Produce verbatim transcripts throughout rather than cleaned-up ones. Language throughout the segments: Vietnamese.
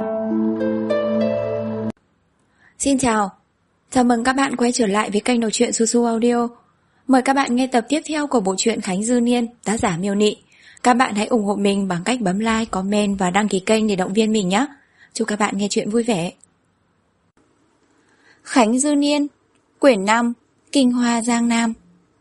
Xin chào, chào mừng các bạn quay trở lại với kênh đọc truyện Su Su Audio. Mời các bạn nghe tập tiếp theo của bộ truyện Khánh Dư Niên, tác giả Miêu Nị. Các bạn hãy ủng hộ mình bằng cách bấm like, comment và đăng ký kênh để động viên mình nhé. Chúc các bạn nghe truyện vui vẻ. Khánh Dư Niên, quyển năm, Kinh Hoa Giang Nam.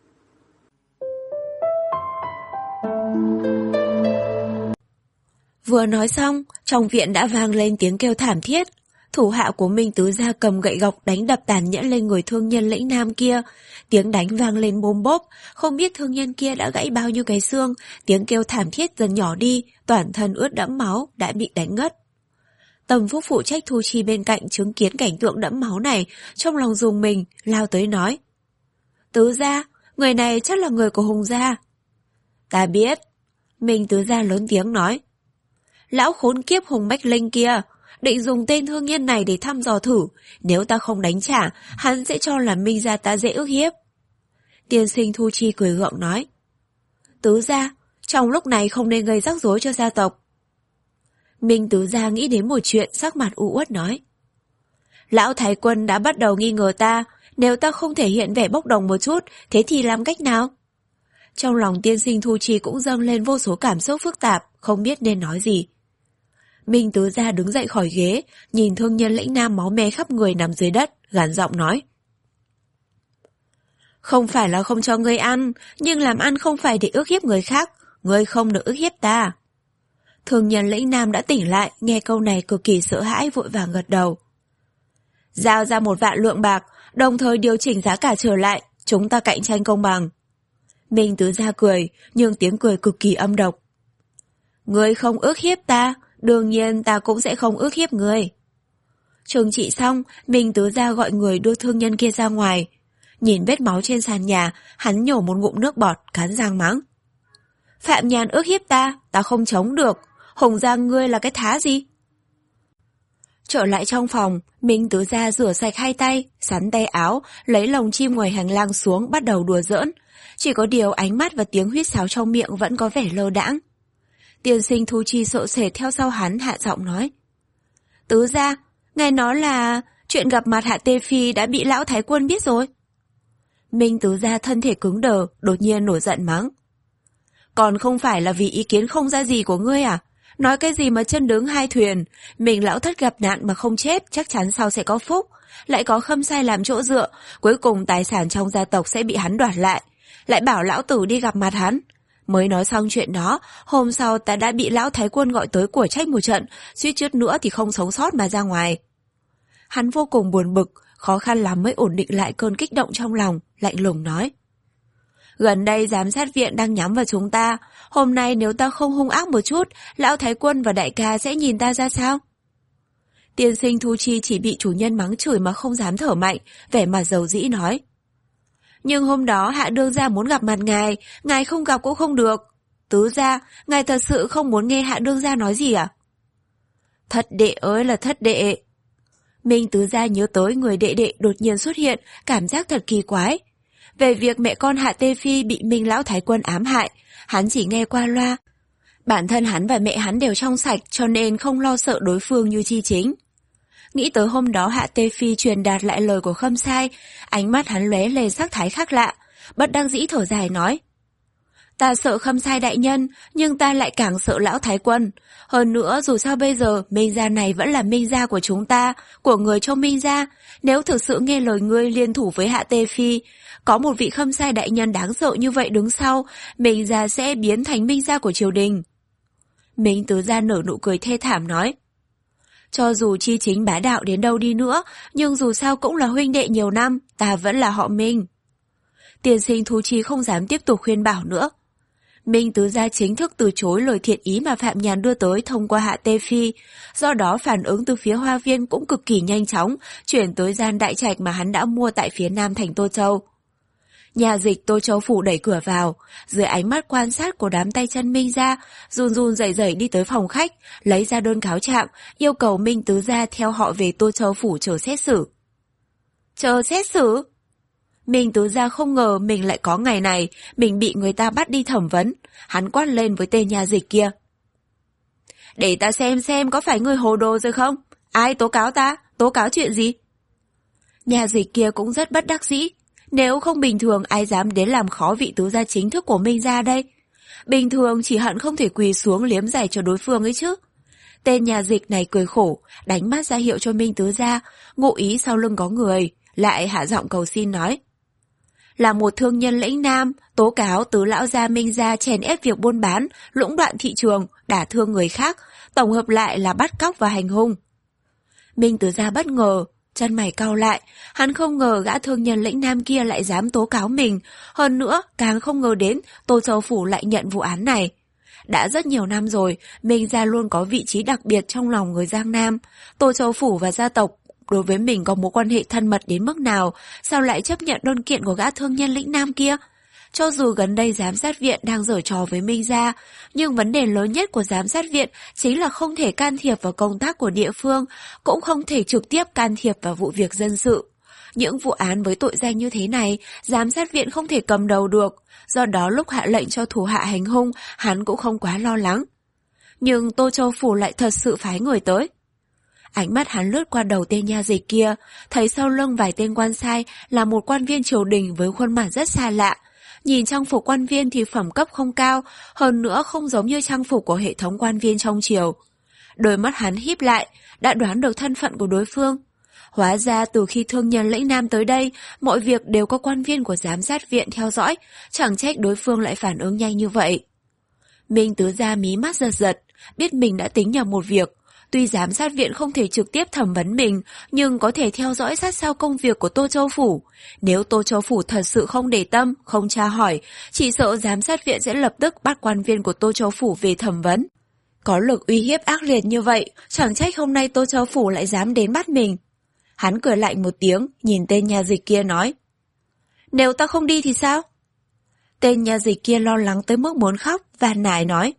Vừa nói xong, trong viện đã vang lên tiếng kêu thảm thiết. Thủ hạ của Minh Tứ Gia cầm gậy gộc đánh đập tàn nhẫn lên người thương nhân lĩnh nam kia. Tiếng đánh vang lên bôm bốp, không biết thương nhân kia đã gãy bao nhiêu cái xương. Tiếng kêu thảm thiết dần nhỏ đi, toàn thân ướt đẫm máu, đã bị đánh ngất. Tầm Phúc phụ trách thu chi bên cạnh chứng kiến cảnh tượng đẫm máu này, trong lòng rùng mình, lao tới nói: Tứ Gia, người này chắc là người của Hùng Gia. Ta biết. Minh Tứ Gia lớn tiếng nói: Lão khốn kiếp Hùng Bách Linh kia, định dùng tên thương nhân này để thăm dò thử, nếu ta không đánh trả, hắn sẽ cho là Minh gia ta dễ ức hiếp. Tiên sinh Thu Chi cười gượng nói: Tứ Gia, trong lúc này không nên gây rắc rối cho gia tộc. Minh Tứ Gia nghĩ đến một chuyện, sắc mặt u uất nói: Lão Thái Quân đã bắt đầu nghi ngờ ta, nếu ta không thể hiện vẻ bốc đồng một chút, thế thì làm cách nào? Trong lòng tiên sinh Thu Chi cũng dâng lên vô số cảm xúc phức tạp, không biết nên nói gì. Minh Tứ Gia đứng dậy khỏi ghế, nhìn thương nhân lĩnh nam máu me khắp người nằm dưới đất, gằn giọng nói: Không phải là không cho ngươi ăn, nhưng làm ăn không phải để ức hiếp người khác, ngươi không được ức hiếp ta. Thương nhân lĩnh nam đã tỉnh lại, nghe câu này cực kỳ sợ hãi, vội vàng gật đầu. Giao ra một vạn lượng bạc, đồng thời điều chỉnh giá cả trở lại, chúng ta cạnh tranh công bằng. Minh Tứ Gia cười, nhưng tiếng cười cực kỳ âm độc. Ngươi không ức hiếp ta, đương nhiên ta cũng sẽ không ức hiếp ngươi. Trừng trị xong, Minh Tứ Gia gọi người đưa thương nhân kia ra ngoài. Nhìn vết máu trên sàn nhà, hắn nhổ một ngụm nước bọt, cắn răng mắng: Phạm Nhàn ức hiếp ta, ta không chống được. Hùng Gia ngươi là cái thá gì? Trở lại trong phòng, Minh Tứ Gia rửa sạch hai tay, sắn tay áo, lấy lồng chim ngoài hành lang xuống, bắt đầu đùa giỡn. Chỉ có điều ánh mắt và tiếng huýt sáo trong miệng vẫn có vẻ lơ đãng. Tiên sinh Thu Chi sợ sệt theo sau hắn, hạ giọng nói: Tứ Gia, nghe nói là chuyện gặp mặt Hạ Tê Phi đã bị lão Thái Quân biết rồi. Minh Tứ Gia thân thể cứng đờ, đột nhiên nổi giận mắng: Còn không phải là vì ý kiến không ra gì của ngươi à? Nói cái gì mà chân đứng hai thuyền, mình lão thất gặp nạn mà không chết, chắc chắn sau sẽ có phúc, lại có Khâm Sai làm chỗ dựa, cuối cùng tài sản trong gia tộc sẽ bị hắn đoạt lại, lại bảo lão tử đi gặp mặt hắn. Mới nói xong chuyện đó, hôm sau ta đã bị lão Thái Quân gọi tới của trách một trận, suýt chút nữa thì không sống sót mà ra ngoài. Hắn vô cùng buồn bực, khó khăn lắm mới ổn định lại cơn kích động trong lòng, lạnh lùng nói: Gần đây giám sát viện đang nhắm vào chúng ta, hôm nay nếu ta không hung ác một chút, lão Thái Quân và đại ca sẽ nhìn ta ra sao? Tiên sinh Thu Chi chỉ bị chủ nhân mắng chửi mà không dám thở mạnh, vẻ mặt dầu dĩ nói: Nhưng hôm đó Hạ đương gia muốn gặp mặt ngài, ngài không gặp cũng không được. Tứ Gia, ngài thật sự không muốn nghe Hạ đương gia nói gì à? Thất đệ ơi là thất đệ. Minh Tứ Gia nhớ tới người đệ đệ đột nhiên xuất hiện, cảm giác thật kỳ quái. Về việc mẹ con Hạ Tê Phi bị Minh lão Thái Quân ám hại, hắn chỉ nghe qua loa. Bản thân hắn và mẹ hắn đều trong sạch, cho nên không lo sợ đối phương như Chi Chính. Nghĩ tới hôm đó Hạ Tê Phi truyền đạt lại lời của Khâm Sai, ánh mắt hắn lóe lên sắc thái khác lạ, bất đắc dĩ thở dài nói: Ta sợ Khâm Sai đại nhân, nhưng ta lại càng sợ lão Thái Quân. Hơn nữa dù sao bây giờ Minh gia này vẫn là Minh gia của chúng ta, của người trong Minh gia. Nếu thực sự nghe lời ngươi liên thủ với Hạ Tê Phi, có một vị Khâm Sai đại nhân đáng sợ như vậy đứng sau, Minh gia sẽ biến thành Minh gia của triều đình. Minh Tứ Gia nở nụ cười thê thảm nói: Cho dù Chi Chính bá đạo đến đâu đi nữa, nhưng dù sao cũng là huynh đệ nhiều năm, ta vẫn là họ Minh. Tiên sinh Thu Chi không dám tiếp tục khuyên bảo nữa. Minh Tứ Gia chính thức từ chối lời thiện ý mà Phạm Nhàn đưa tới thông qua Hạ Tê Phi, do đó phản ứng từ phía Hoa Viên cũng cực kỳ nhanh chóng, chuyển tới gian đại trạch mà hắn đã mua tại phía nam thành Tô Châu. Nhà dịch Tô Châu Phủ đẩy cửa vào, dưới ánh mắt quan sát của đám tay chân Minh gia, run run rẩy rẩy đi tới phòng khách, lấy ra đơn cáo trạng, yêu cầu Minh Tứ Gia theo họ về Tô Châu Phủ chờ xét xử. Chờ xét xử? Minh Tứ Gia không ngờ mình lại có ngày này, mình bị người ta bắt đi thẩm vấn, hắn quát lên với tên nhà dịch kia. Để ta xem xem có phải ngươi hồ đồ rồi không? Ai tố cáo ta? Tố cáo chuyện gì? Nhà dịch kia cũng rất bất đắc dĩ. Nếu không bình thường ai dám đến làm khó vị tứ gia chính thức của Minh gia đây? Bình thường chỉ hận không thể quỳ xuống liếm giày cho đối phương ấy chứ. Tên nhà dịch này cười khổ, đánh mắt ra hiệu cho Minh tứ gia, ngụ ý sau lưng có người, lại hạ giọng cầu xin nói. Là một thương nhân lĩnh nam, tố cáo tứ lão gia Minh gia chèn ép việc buôn bán, lũng đoạn thị trường, đả thương người khác, tổng hợp lại là bắt cóc và hành hung. Minh tứ gia bất ngờ, chân mày cau lại, hắn không ngờ gã thương nhân lĩnh nam kia lại dám tố cáo mình, hơn nữa càng không ngờ đến Tô Châu Phủ lại nhận vụ án này. Đã rất nhiều năm rồi, Minh gia luôn có vị trí đặc biệt trong lòng người Giang Nam. Tô Châu Phủ và gia tộc đối với mình có mối quan hệ thân mật đến mức nào, sao lại chấp nhận đơn kiện của gã thương nhân lĩnh nam kia? Cho dù gần đây giám sát viện đang giở trò với Minh gia, nhưng vấn đề lớn nhất của giám sát viện chính là không thể can thiệp vào công tác của địa phương, cũng không thể trực tiếp can thiệp vào vụ việc dân sự. Những vụ án với tội danh như thế này, giám sát viện không thể cầm đầu được, do đó lúc hạ lệnh cho thủ hạ hành hung, hắn cũng không quá lo lắng. Nhưng Tô Châu Phủ lại thật sự phái người tới. Ánh mắt hắn lướt qua đầu tên nha dịch kia, thấy sau lưng vài tên quan sai là một quan viên triều đình với khuôn mặt rất xa lạ. Nhìn trang phục quan viên thì phẩm cấp không cao, hơn nữa không giống như trang phục của hệ thống quan viên trong triều. Đôi mắt hắn híp lại, đã đoán được thân phận của đối phương. Hóa ra từ khi thương nhân lĩnh nam tới đây, mọi việc đều có quan viên của giám sát viện theo dõi, chẳng trách đối phương lại phản ứng nhanh như vậy. Minh tứ gia mí mắt giật giật, biết mình đã tính nhầm một việc. Tuy giám sát viện không thể trực tiếp thẩm vấn mình, nhưng có thể theo dõi sát sao công việc của Tô Châu Phủ. Nếu Tô Châu Phủ thật sự không để tâm, không tra hỏi, chỉ sợ giám sát viện sẽ lập tức bắt quan viên của Tô Châu Phủ về thẩm vấn. Có lực uy hiếp ác liệt như vậy, chẳng trách hôm nay Tô Châu Phủ lại dám đến bắt mình. Hắn cười lạnh một tiếng, nhìn tên nhà dịch kia nói. Nếu ta không đi thì sao? Tên nhà dịch kia lo lắng tới mức muốn khóc, và nài nói.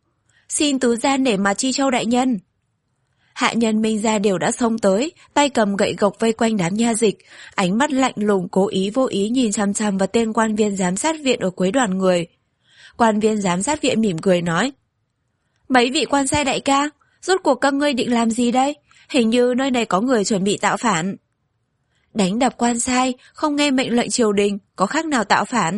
Xin tứ gia nể mặt Chi Châu đại nhân. Hạ nhân Minh gia đều đã xông tới, tay cầm gậy gộc vây quanh đám nha dịch, ánh mắt lạnh lùng cố ý vô ý nhìn chằm chằm vào tên quan viên giám sát viện ở cuối đoàn người. Quan viên giám sát viện mỉm cười nói. Mấy vị quan sai đại ca, rốt cuộc các ngươi định làm gì đây? Hình như nơi này có người chuẩn bị tạo phản. Đánh đập quan sai, không nghe mệnh lệnh triều đình, có khác nào tạo phản?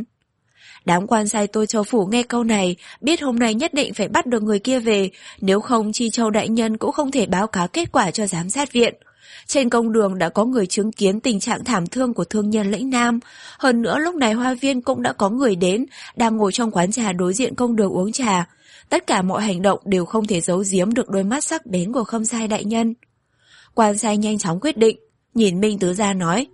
Đám quan sai Tô Châu Phủ nghe câu này, biết hôm nay nhất định phải bắt được người kia về, nếu không Chi Châu đại nhân cũng không thể báo cáo kết quả cho giám sát viện. Trên công đường đã có người chứng kiến tình trạng thảm thương của thương nhân lĩnh nam, hơn nữa lúc này Hoa Viên cũng đã có người đến, đang ngồi trong quán trà đối diện công đường uống trà. Tất cả mọi hành động đều không thể giấu giếm được đôi mắt sắc bén của Khâm sai đại nhân. Quan sai nhanh chóng quyết định, nhìn Minh tứ gia nói.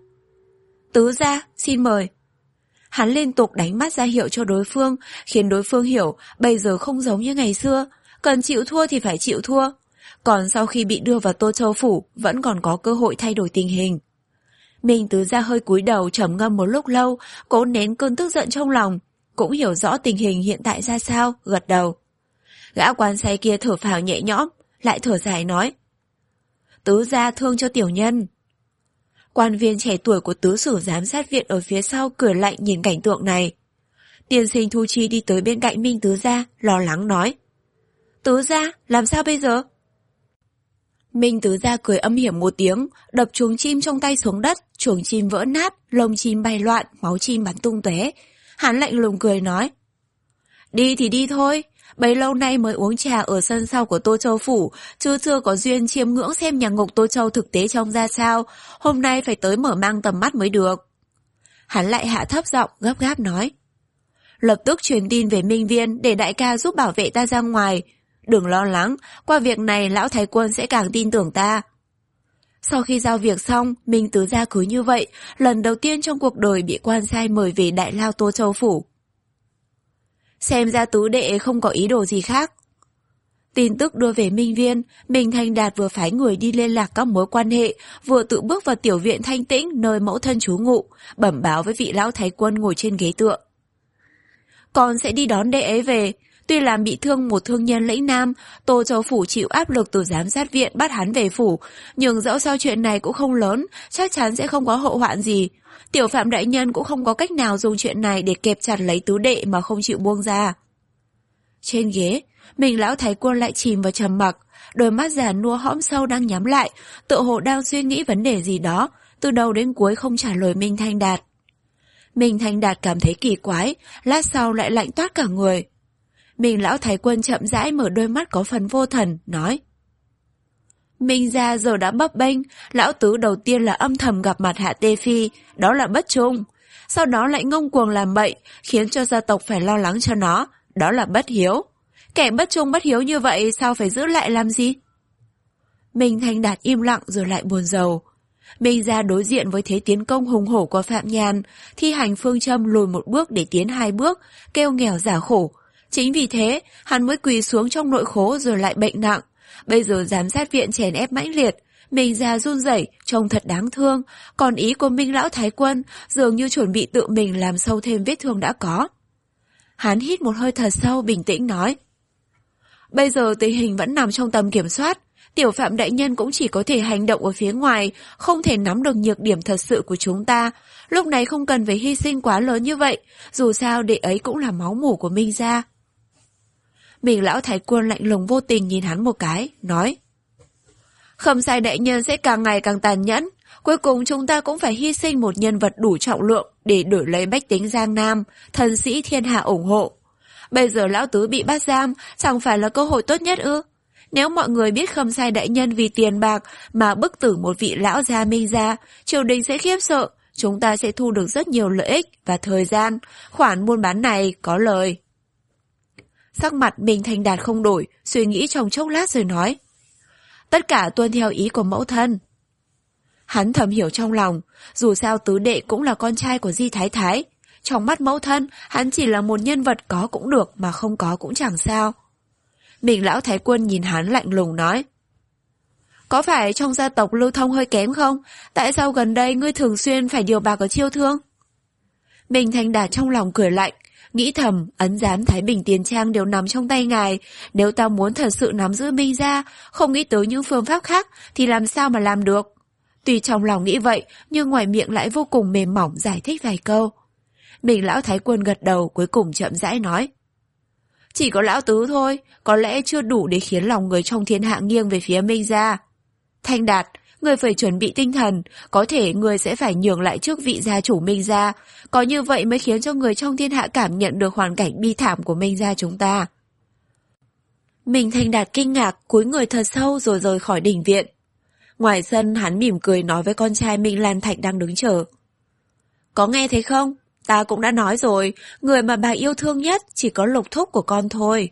Tứ gia, xin mời. Hắn liên tục đánh mắt ra hiệu cho đối phương, khiến đối phương hiểu bây giờ không giống như ngày xưa, cần chịu thua thì phải chịu thua. Còn sau khi bị đưa vào Tô Châu Phủ, vẫn còn có cơ hội thay đổi tình hình. Minh tứ gia hơi cúi đầu trầm ngâm một lúc lâu, cố nén cơn tức giận trong lòng, cũng hiểu rõ tình hình hiện tại ra sao, gật đầu. Gã quan sai kia thở phào nhẹ nhõm, lại thở dài nói. Tứ gia thương cho tiểu nhân. Quan viên trẻ tuổi của tứ sử giám sát viện ở phía sau cười lạnh nhìn cảnh tượng này. Tiên sinh Thu Chi đi tới bên cạnh Minh tứ gia, lo lắng nói. Tứ gia, làm sao bây giờ? Minh tứ gia cười âm hiểm một tiếng, đập chuồng chim trong tay xuống đất, chuồng chim vỡ nát, lông chim bay loạn, máu chim bắn tung tóe. Hắn lạnh lùng cười nói. Đi thì đi thôi, bấy lâu nay mới uống trà ở sân sau của Tô Châu Phủ, chứ chưa có duyên chiêm ngưỡng xem nhà ngục Tô Châu thực tế trông ra sao, hôm nay phải tới mở mang tầm mắt mới được. Hắn lại hạ thấp giọng gấp gáp nói. Lập tức truyền tin về Minh Viên để đại ca giúp bảo vệ ta ra ngoài. Đừng lo lắng, qua việc này lão thái quân sẽ càng tin tưởng ta. Sau khi giao việc xong, Minh tứ gia cứ như vậy, lần đầu tiên trong cuộc đời bị quan sai mời về đại lao Tô Châu Phủ. Xem ra tứ đệ không có ý đồ gì khác. Tin tức đưa về Minh Viên, Minh Thanh Đạt vừa phái người đi liên lạc các mối quan hệ, vừa tự bước vào tiểu viện thanh tĩnh nơi mẫu thân trú ngụ, bẩm báo với vị lão thái quân ngồi trên ghế tựa. Con sẽ đi đón đệ ấy về. Tuy làm bị thương một thương nhân lĩnh nam, Tô Châu Phủ chịu áp lực từ giám sát viện bắt hắn về phủ, nhưng dẫu sao chuyện này cũng không lớn, chắc chắn sẽ không có hậu hoạn gì. Tiểu phạm đại nhân cũng không có cách nào dùng chuyện này để kẹp chặt lấy tứ đệ mà không chịu buông ra. Trên ghế, Mình lão thái quân lại chìm vào trầm mặc, đôi mắt già nua hõm sâu đang nhắm lại, tựa hồ đang suy nghĩ vấn đề gì đó, từ đầu đến cuối không trả lời Minh Thanh Đạt. Minh Thanh Đạt cảm thấy kỳ quái, lát sau lại lạnh toát cả người. Mình lão thái quân chậm rãi mở đôi mắt có phần vô thần, nói: Minh gia giờ đã bấp bênh, lão tứ đầu tiên là âm thầm gặp mặt Hạ Tê Phi, đó là bất trung. Sau đó lại ngông cuồng làm bậy, khiến cho gia tộc phải lo lắng cho nó, đó là bất hiếu. Kẻ bất trung bất hiếu như vậy sao phải giữ lại làm gì? Minh Thanh Đạt im lặng rồi lại buồn rầu. Minh gia đối diện với thế tiến công hùng hổ của Phạm Nhàn, thi hành phương châm lùi một bước để tiến hai bước, kêu nghèo giả khổ. Chính vì thế, hắn mới quỳ xuống trong nội khố rồi lại bệnh nặng. Bây giờ giám sát viện chèn ép mãnh liệt, Minh gia run rẩy, trông thật đáng thương, còn ý của Minh lão thái quân dường như chuẩn bị tự mình làm sâu thêm vết thương đã có. Hắn hít một hơi thật sâu, bình tĩnh nói: Bây giờ tình hình vẫn nằm trong tầm kiểm soát, tiểu Phạm đại nhân cũng chỉ có thể hành động ở phía ngoài, không thể nắm được nhược điểm thật sự của chúng ta. Lúc này không cần phải hy sinh quá lớn như vậy, dù sao đệ ấy cũng là máu mủ của Minh gia. Mình lão thái quân lạnh lùng vô tình nhìn hắn một cái, nói: Khâm Sai đại nhân sẽ càng ngày càng tàn nhẫn, cuối cùng chúng ta cũng phải hy sinh một nhân vật đủ trọng lượng để đổi lấy bách tính Giang Nam, thần sĩ thiên hạ ủng hộ. Bây giờ lão tứ bị bắt giam, chẳng phải là cơ hội tốt nhất ư? Nếu mọi người biết Khâm Sai đại nhân vì tiền bạc mà bức tử một vị lão gia Minh gia, triều đình sẽ khiếp sợ, chúng ta sẽ thu được rất nhiều lợi ích và thời gian, khoản buôn bán này có lời. Sắc mặt Minh Thanh Đạt không đổi, suy nghĩ trong chốc lát rồi nói: Tất cả tuân theo ý của mẫu thân. Hắn thầm hiểu trong lòng, dù sao tứ đệ cũng là con trai của Di Thái Thái. Trong mắt mẫu thân, hắn chỉ là một nhân vật có cũng được mà không có cũng chẳng sao. Mình lão thái quân nhìn hắn lạnh lùng nói: Có phải trong gia tộc lưu thông hơi kém không? Tại sao gần đây ngươi thường xuyên phải điều bạc ở chiêu thương? Minh Thanh Đạt trong lòng cười lạnh, nghĩ thầm, ấn giám Thái Bình tiền trang đều nằm trong tay ngài, nếu ta muốn thật sự nắm giữ Minh gia, không nghĩ tới những phương pháp khác thì làm sao mà làm được. Tuy trong lòng nghĩ vậy, nhưng ngoài miệng lại vô cùng mềm mỏng giải thích vài câu. Mình lão thái quân gật đầu, cuối cùng chậm rãi nói: Chỉ có lão tứ thôi, có lẽ chưa đủ để khiến lòng người trong thiên hạ nghiêng về phía Minh gia. Thanh Đạt, người phải chuẩn bị tinh thần, có thể người sẽ phải nhường lại trước vị gia chủ Minh gia, có như vậy mới khiến cho người trong thiên hạ cảm nhận được hoàn cảnh bi thảm của Minh gia chúng ta. Minh Thanh Đạt kinh ngạc, cúi người thật sâu rồi rời khỏi đình viện. Ngoài sân hắn mỉm cười nói với con trai Minh Lan Thạch đang đứng chờ: Có nghe thấy không? Ta cũng đã nói rồi, người mà bà yêu thương nhất chỉ có Lục thúc của con thôi.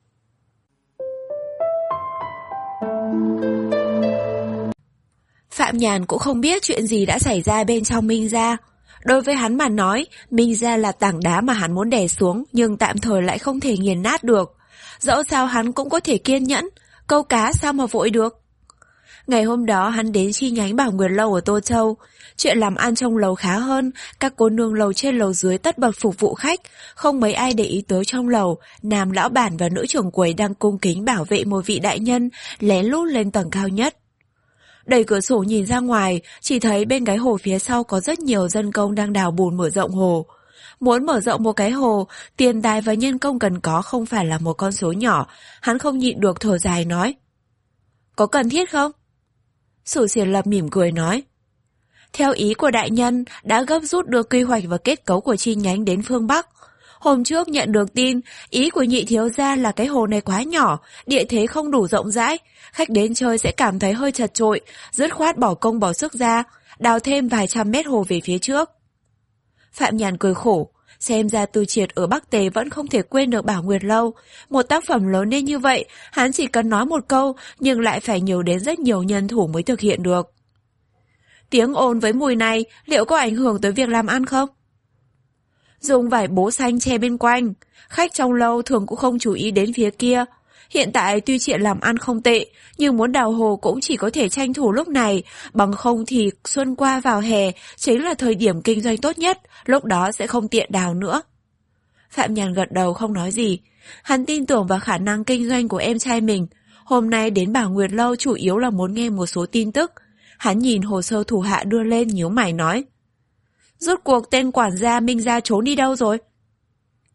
Phạm Nhàn cũng không biết chuyện gì đã xảy ra bên trong Minh gia. Đối với hắn mà nói, Minh gia là tảng đá mà hắn muốn đè xuống, nhưng tạm thời lại không thể nghiền nát được. Dẫu sao hắn cũng có thể kiên nhẫn, câu cá sao mà vội được. Ngày hôm đó hắn đến chi nhánh Bảo Nguyệt Lâu ở Tô Châu. Chuyện làm ăn trong lầu khá hơn, các cô nương lầu trên lầu dưới tất bật phục vụ khách, không mấy ai để ý tới trong lầu, nam lão bản và nữ trưởng quầy đang cung kính bảo vệ một vị đại nhân, lén lút lên tầng cao nhất. Đẩy cửa sổ nhìn ra ngoài, chỉ thấy bên cái hồ phía sau có rất nhiều dân công đang đào bùn mở rộng hồ. Muốn mở rộng một cái hồ, tiền tài và nhân công cần có không phải là một con số nhỏ, hắn không nhịn được thở dài nói: Có cần thiết không? Sử Xiển Lập mỉm cười nói: Theo ý của đại nhân, đã gấp rút đưa quy hoạch và kết cấu của chi nhánh đến phương Bắc. Hôm trước nhận được tin, ý của nhị thiếu gia là cái hồ này quá nhỏ, địa thế không đủ rộng rãi, khách đến chơi sẽ cảm thấy hơi chật chội, dứt khoát bỏ công bỏ sức ra, đào thêm vài trăm mét hồ về phía trước. Phạm Nhàn cười khổ, xem ra Từ Triệt ở Bắc Tề vẫn không thể quên được Bảo Nguyệt Lâu. Một tác phẩm lớn nên như vậy, hắn chỉ cần nói một câu, nhưng lại phải nhiều đến rất nhiều nhân thủ mới thực hiện được. Tiếng ồn với mùi này liệu có ảnh hưởng tới việc làm ăn không? Dùng vải bố xanh che bên quanh, khách trong lâu thường cũng không chú ý đến phía kia. Hiện tại tuy chuyện làm ăn không tệ, nhưng muốn đào hồ cũng chỉ có thể tranh thủ lúc này, bằng không thì xuân qua vào hè chính là thời điểm kinh doanh tốt nhất, lúc đó sẽ không tiện đào nữa. Phạm Nhàn gật đầu không nói gì, hắn tin tưởng vào khả năng kinh doanh của em trai mình. Hôm nay đến Bảo Nguyệt Lâu chủ yếu là muốn nghe một số tin tức. Hắn nhìn hồ sơ thủ hạ đưa lên, nhíu mày nói: Rốt cuộc tên quản gia Minh gia trốn đi đâu rồi?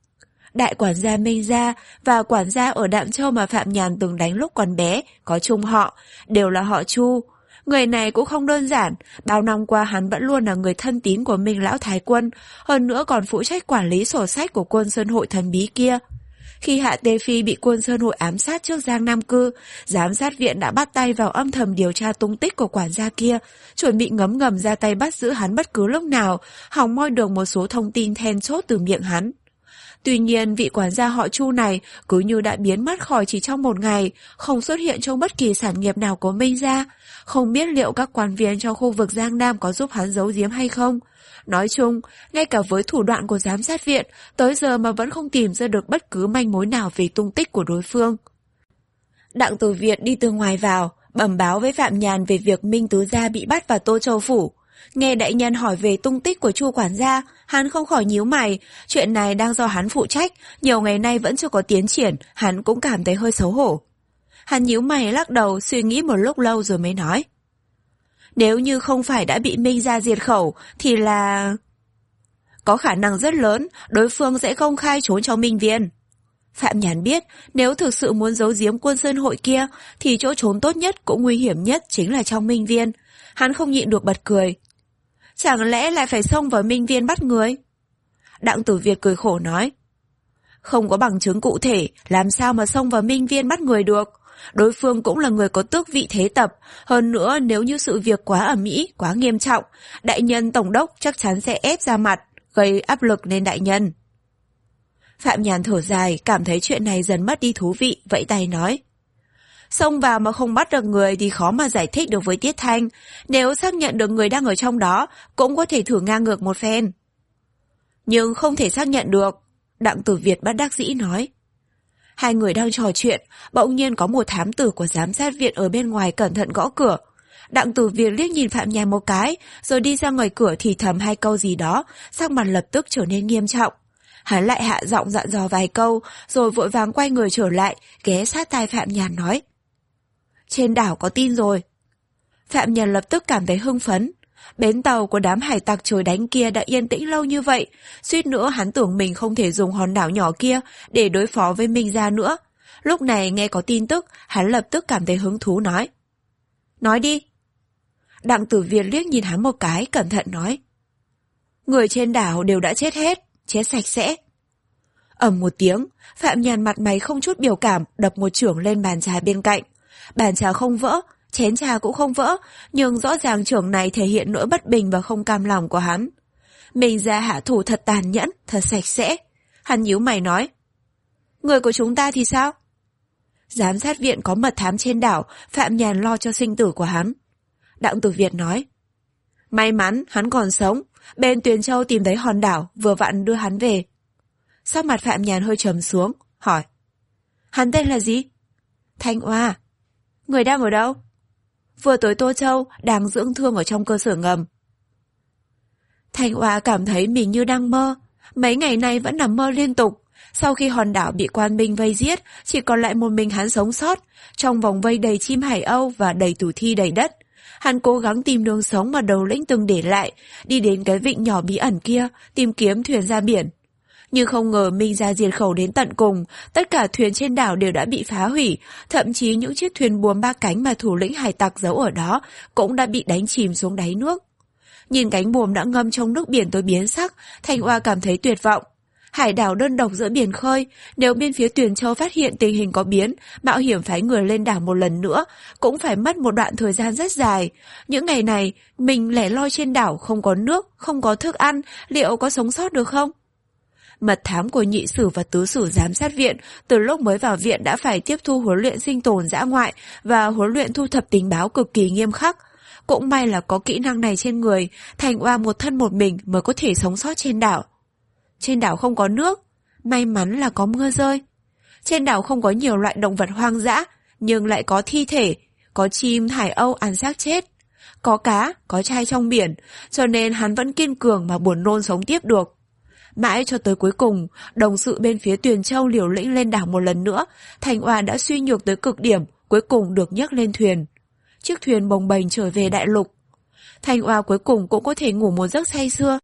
Đại quản gia Minh Gia và quản gia ở Đạm Châu mà Phạm Nhàn từng đánh lúc còn bé, có chung họ, đều là họ Chu. Người này cũng không đơn giản, bao năm qua hắn vẫn luôn là người thân tín của Minh Lão Thái Quân, hơn nữa còn phụ trách quản lý sổ sách của quân Sơn Hội thần bí kia. Khi Hạ Tê Phi bị quân Sơn Hội ám sát trước Giang Nam Cư, giám sát viện đã bắt tay vào âm thầm điều tra tung tích của quản gia kia, chuẩn bị ngấm ngầm ra tay bắt giữ hắn bất cứ lúc nào, hòng moi được một số thông tin then chốt từ miệng hắn. Tuy nhiên, vị quản gia họ Chu này cứ như đã biến mất khỏi chỉ trong một ngày, không xuất hiện trong bất kỳ sản nghiệp nào của Minh gia. Không biết liệu các quan viên trong khu vực Giang Nam có giúp hắn giấu giếm hay không. Nói chung, ngay cả với thủ đoạn của giám sát viện, tới giờ mà vẫn không tìm ra được bất cứ manh mối nào về tung tích của đối phương. Đặng Tử Việt đi từ ngoài vào, bẩm báo với Phạm Nhàn về việc Minh Tứ Gia bị bắt vào Tô Châu Phủ. Nghe đại nhân hỏi về tung tích của Chu quản gia, hắn không khỏi nhíu mày, chuyện này đang do hắn phụ trách, nhiều ngày nay vẫn chưa có tiến triển, hắn cũng cảm thấy hơi xấu hổ. Hắn nhíu mày lắc đầu, suy nghĩ một lúc lâu rồi mới nói. Nếu như không phải đã bị Minh gia diệt khẩu, thì là... Có khả năng rất lớn, đối phương sẽ công khai trốn trong Minh Viên. Phạm Nhàn biết, nếu thực sự muốn giấu giếm quân Sơn Hội kia, thì chỗ trốn tốt nhất cũng nguy hiểm nhất chính là trong Minh Viên. Hắn không nhịn được bật cười. Chẳng lẽ lại phải xông vào Minh Viên bắt người? Đặng Tử Việt cười khổ nói. Không có bằng chứng cụ thể, làm sao mà xông vào Minh Viên bắt người được? Đối phương cũng là người có tước vị thế tập. Hơn nữa, nếu như sự việc quá ầm ĩ, quá nghiêm trọng, đại nhân tổng đốc chắc chắn sẽ ép ra mặt, gây áp lực lên đại nhân. Phạm Nhàn thở dài, cảm thấy chuyện này dần mất đi thú vị, vẫy tay nói. Xông vào mà không bắt được người thì khó mà giải thích được với Tiết Thanh. Nếu xác nhận được người đang ở trong đó, cũng có thể thử ngang ngược một phen. Nhưng không thể xác nhận được, Đặng Tử Việt bất đắc dĩ nói. Hai người đang trò chuyện, bỗng nhiên có một thám tử của giám sát viện ở bên ngoài cẩn thận gõ cửa. Đặng Tử Việt liếc nhìn Phạm Nhàn một cái, rồi đi ra ngoài cửa thì thầm hai câu gì đó, sắc mặt lập tức trở nên nghiêm trọng. Hắn lại hạ giọng dặn dò vài câu, rồi vội vàng quay người trở lại, ghé sát tai Phạm Nhàn nói. Trên đảo có tin rồi. Phạm Nhàn lập tức cảm thấy hưng phấn. Bến tàu của đám hải tặc trời đánh kia đã yên tĩnh lâu như vậy, suýt nữa hắn tưởng mình không thể dùng hòn đảo nhỏ kia để đối phó với Minh gia nữa. Lúc này nghe có tin tức, hắn lập tức cảm thấy hứng thú nói. Nói đi. Đặng Tử Việt liếc nhìn hắn một cái, cẩn thận nói. Người trên đảo đều đã chết hết, chết sạch sẽ. Ầm một tiếng, Phạm Nhàn mặt mày không chút biểu cảm, đập một chưởng lên bàn trà bên cạnh. Bàn trà không vỡ, chén trà cũng không vỡ, nhưng rõ ràng chưởng này thể hiện nỗi bất bình và không cam lòng của hắn. Mình ra hạ thủ thật tàn nhẫn, thật sạch sẽ. Hắn nhíu mày nói. Người của chúng ta thì sao? Giám sát viện có mật thám trên đảo, Phạm Nhàn lo cho sinh tử của hắn. Đặng Tử Việt nói. May mắn, hắn còn sống. Bên Tuyền Châu tìm thấy hòn đảo, vừa vặn đưa hắn về. Sắc mặt Phạm Nhàn hơi trầm xuống, hỏi. Hắn tên là gì? Thanh Oa. Người đang ở đâu? Vừa tới Tô Châu, đang dưỡng thương ở trong cơ sở ngầm. Thanh Oa cảm thấy mình như đang mơ. Mấy ngày nay vẫn nằm mơ liên tục. Sau khi hòn đảo bị quan binh vây giết, chỉ còn lại một mình hắn sống sót, trong vòng vây đầy chim hải âu và đầy tử thi đầy đất. Hắn cố gắng tìm đường sống mà đầu lĩnh từng để lại, đi đến cái vịnh nhỏ bí ẩn kia, tìm kiếm thuyền ra biển. Nhưng không ngờ Minh gia diệt khẩu đến tận cùng, tất cả thuyền trên đảo đều đã bị phá hủy, thậm chí những chiếc thuyền buồm ba cánh mà thủ lĩnh hải tặc giấu ở đó cũng đã bị đánh chìm xuống đáy nước. Nhìn cánh buồm đã ngâm trong nước biển tối biến sắc, Thanh Oa cảm thấy tuyệt vọng. Hải đảo đơn độc giữa biển khơi, nếu bên phía Tuyền Châu phát hiện tình hình có biến, mạo hiểm phái người lên đảo một lần nữa, cũng phải mất một đoạn thời gian rất dài. Những ngày này, mình lẻ loi trên đảo, không có nước, không có thức ăn, liệu có sống sót được không? Mật thám của nhị sử và tứ sử giám sát viện từ lúc mới vào viện đã phải tiếp thu huấn luyện sinh tồn dã ngoại và huấn luyện thu thập tình báo cực kỳ nghiêm khắc. Cũng may là có kỹ năng này trên người, Thanh Oa một thân một mình mới có thể sống sót trên đảo. Trên đảo không có nước, may mắn là có mưa rơi. Trên đảo không có nhiều loại động vật hoang dã, nhưng lại có thi thể, có chim hải âu ăn xác chết, có cá, có trai trong biển, cho nên hắn vẫn kiên cường mà buồn nôn sống tiếp được. Mãi cho tới cuối cùng, đồng sự bên phía Tuyền Châu liều lĩnh lên đảo một lần nữa, Thanh Oa đã suy nhược tới cực điểm, cuối cùng được nhấc lên thuyền. Chiếc thuyền bồng bềnh trở về đại lục. Thanh Oa cuối cùng cũng có thể ngủ một giấc say sưa.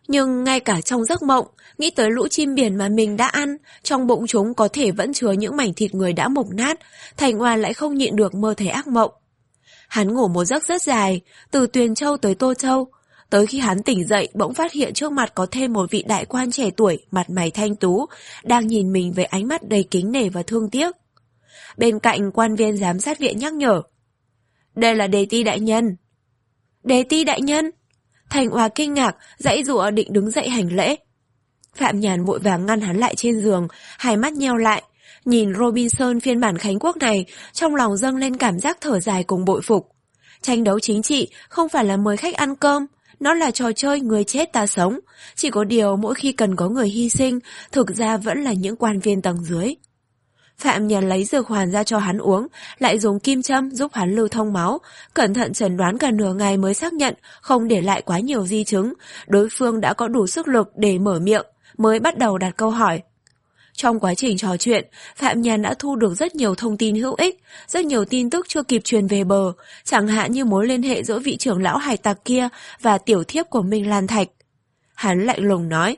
Nhưng ngay cả trong giấc mộng, nghĩ tới lũ chim biển mà mình đã ăn, trong bụng chúng có thể vẫn chứa những mảnh thịt người đã mục nát, Thành Oa lại không nhịn được mơ thấy ác mộng. Hắn ngủ một giấc rất dài, từ Tuyền Châu tới Tô Châu. Tới khi hắn tỉnh dậy, bỗng phát hiện trước mặt có thêm một vị đại quan trẻ tuổi, mặt mày thanh tú, đang nhìn mình với ánh mắt đầy kính nể và thương tiếc. Bên cạnh, quan viên giám sát viện nhắc nhở. Đây là Đề Ti đại nhân. Đề Ti đại nhân? Thành Oa kinh ngạc, giãy giụa định đứng dậy hành lễ. Phạm Nhàn vội vàng ngăn hắn lại trên giường, hai mắt nheo lại. Nhìn Robinson phiên bản Khánh Quốc này, trong lòng dâng lên cảm giác thở dài cùng bội phục. Tranh đấu chính trị không phải là mời khách ăn cơm, nó là trò chơi người chết ta sống. Chỉ có điều mỗi khi cần có người hy sinh, thực ra vẫn là những quan viên tầng dưới. Phạm Nhàn lấy dược hoàn ra cho hắn uống, lại dùng kim châm giúp hắn lưu thông máu, cẩn thận chẩn đoán cả nửa ngày mới xác nhận không để lại quá nhiều di chứng, đối phương đã có đủ sức lực để mở miệng, mới bắt đầu đặt câu hỏi. Trong quá trình trò chuyện, Phạm Nhàn đã thu được rất nhiều thông tin hữu ích, rất nhiều tin tức chưa kịp truyền về bờ, chẳng hạn như mối liên hệ giữa vị trưởng lão hải tặc kia và tiểu thiếp của Minh Lan Thạch. Hắn lạnh lùng nói.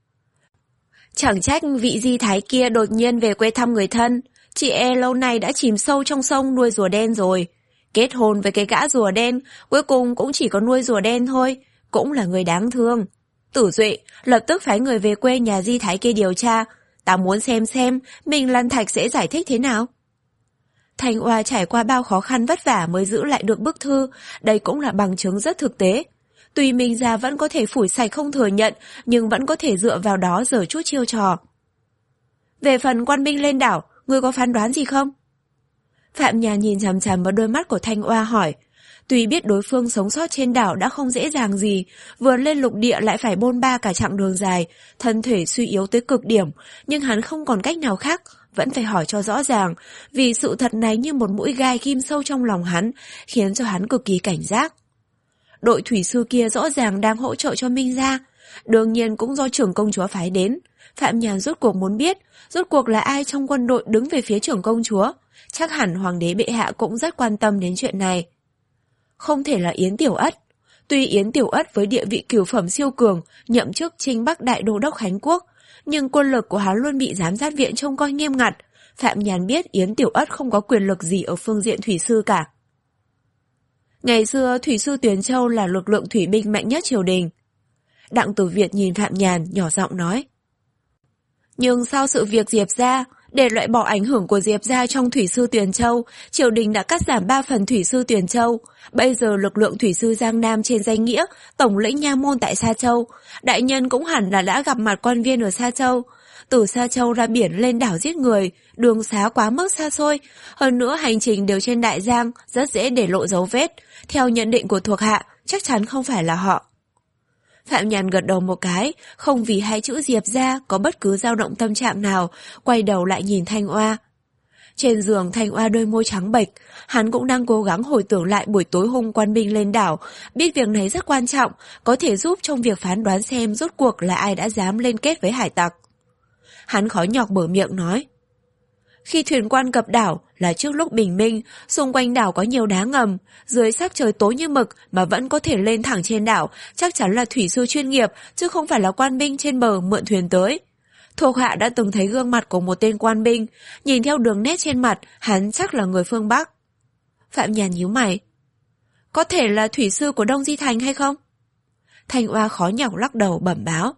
Chẳng trách vị di thái kia đột nhiên về quê thăm người thân, chị e lâu nay đã chìm sâu trong sông nuôi rùa đen rồi. Kết hôn với cái gã rùa đen, cuối cùng cũng chỉ có nuôi rùa đen thôi, cũng là người đáng thương. Tử Duệ, lập tức phái người về quê nhà di thái kia điều tra, ta muốn xem xem Minh Lan Thạch sẽ giải thích thế nào. Thành Oa trải qua bao khó khăn vất vả mới giữ lại được bức thư, đây cũng là bằng chứng rất thực tế. Tuy Minh gia vẫn có thể phủi sạch không thừa nhận, nhưng vẫn có thể dựa vào đó giở chút chiêu trò. Về phần quan binh lên đảo, ngươi có phán đoán gì không? Phạm Nhàn nhìn chằm chằm vào đôi mắt của Thanh Oa hỏi. Tuy biết đối phương sống sót trên đảo đã không dễ dàng gì, vừa lên lục địa lại phải bôn ba cả chặng đường dài, thân thể suy yếu tới cực điểm, nhưng hắn không còn cách nào khác, vẫn phải hỏi cho rõ ràng, vì sự thật này như một mũi gai ghim sâu trong lòng hắn, khiến cho hắn cực kỳ cảnh giác. Đội thủy sư kia rõ ràng đang hỗ trợ cho Minh gia, đương nhiên cũng do trưởng công chúa phái đến. Phạm Nhàn rốt cuộc muốn biết, rốt cuộc là ai trong quân đội đứng về phía trưởng công chúa, chắc hẳn hoàng đế bệ hạ cũng rất quan tâm đến chuyện này. Không thể là Yến Tiểu Ất. Tuy Yến Tiểu Ất với địa vị cửu phẩm siêu cường, nhậm chức Trinh Bắc Đại Đô đốc Khánh Quốc, nhưng quân lực của hắn luôn bị giám sát viện trông coi nghiêm ngặt. Phạm Nhàn biết Yến Tiểu Ất không có quyền lực gì ở phương diện thủy sư cả. Ngày xưa, thủy sư Tuyền Châu là lực lượng thủy binh mạnh nhất triều đình. Đặng Tử Việt nhìn Phạm Nhàn, nhỏ giọng nói. Nhưng sau sự việc Diệp gia, để loại bỏ ảnh hưởng của Diệp gia trong thủy sư Tuyền Châu, triều đình đã cắt giảm ba phần thủy sư Tuyền Châu. Bây giờ lực lượng thủy sư Giang Nam trên danh nghĩa tổng lĩnh nha môn tại Sa Châu. Đại nhân cũng hẳn là đã gặp mặt quan viên ở Sa Châu. Từ Sa Châu ra biển lên đảo giết người, đường xá quá mức xa xôi. Hơn nữa hành trình đều trên đại giang, rất dễ để lộ dấu vết. Theo nhận định của thuộc hạ, chắc chắn không phải là họ. Phạm Nhàn gật đầu một cái, không vì hai chữ Diệp gia có bất cứ dao động tâm trạng nào, quay đầu lại nhìn Thanh Oa. Trên giường Thanh Oa đôi môi trắng bệch, hắn cũng đang cố gắng hồi tưởng lại buổi tối hôm quan binh lên đảo, biết việc này rất quan trọng, có thể giúp trong việc phán đoán xem rốt cuộc là ai đã dám liên kết với hải tặc. Hắn khó nhọc mở miệng nói. Khi thuyền quan cập đảo là trước lúc bình minh, xung quanh đảo có nhiều đá ngầm, dưới sắc trời tối như mực mà vẫn có thể lên thẳng trên đảo, chắc chắn là thủy sư chuyên nghiệp, chứ không phải là quan binh trên bờ mượn thuyền tới. Thuộc hạ đã từng thấy gương mặt của một tên quan binh, nhìn theo đường nét trên mặt, hắn chắc là người phương Bắc. Phạm Nhàn nhíu mày. Có thể là thủy sư của Đông Di Thành hay không? Thanh Oa khó nhọc lắc đầu bẩm báo.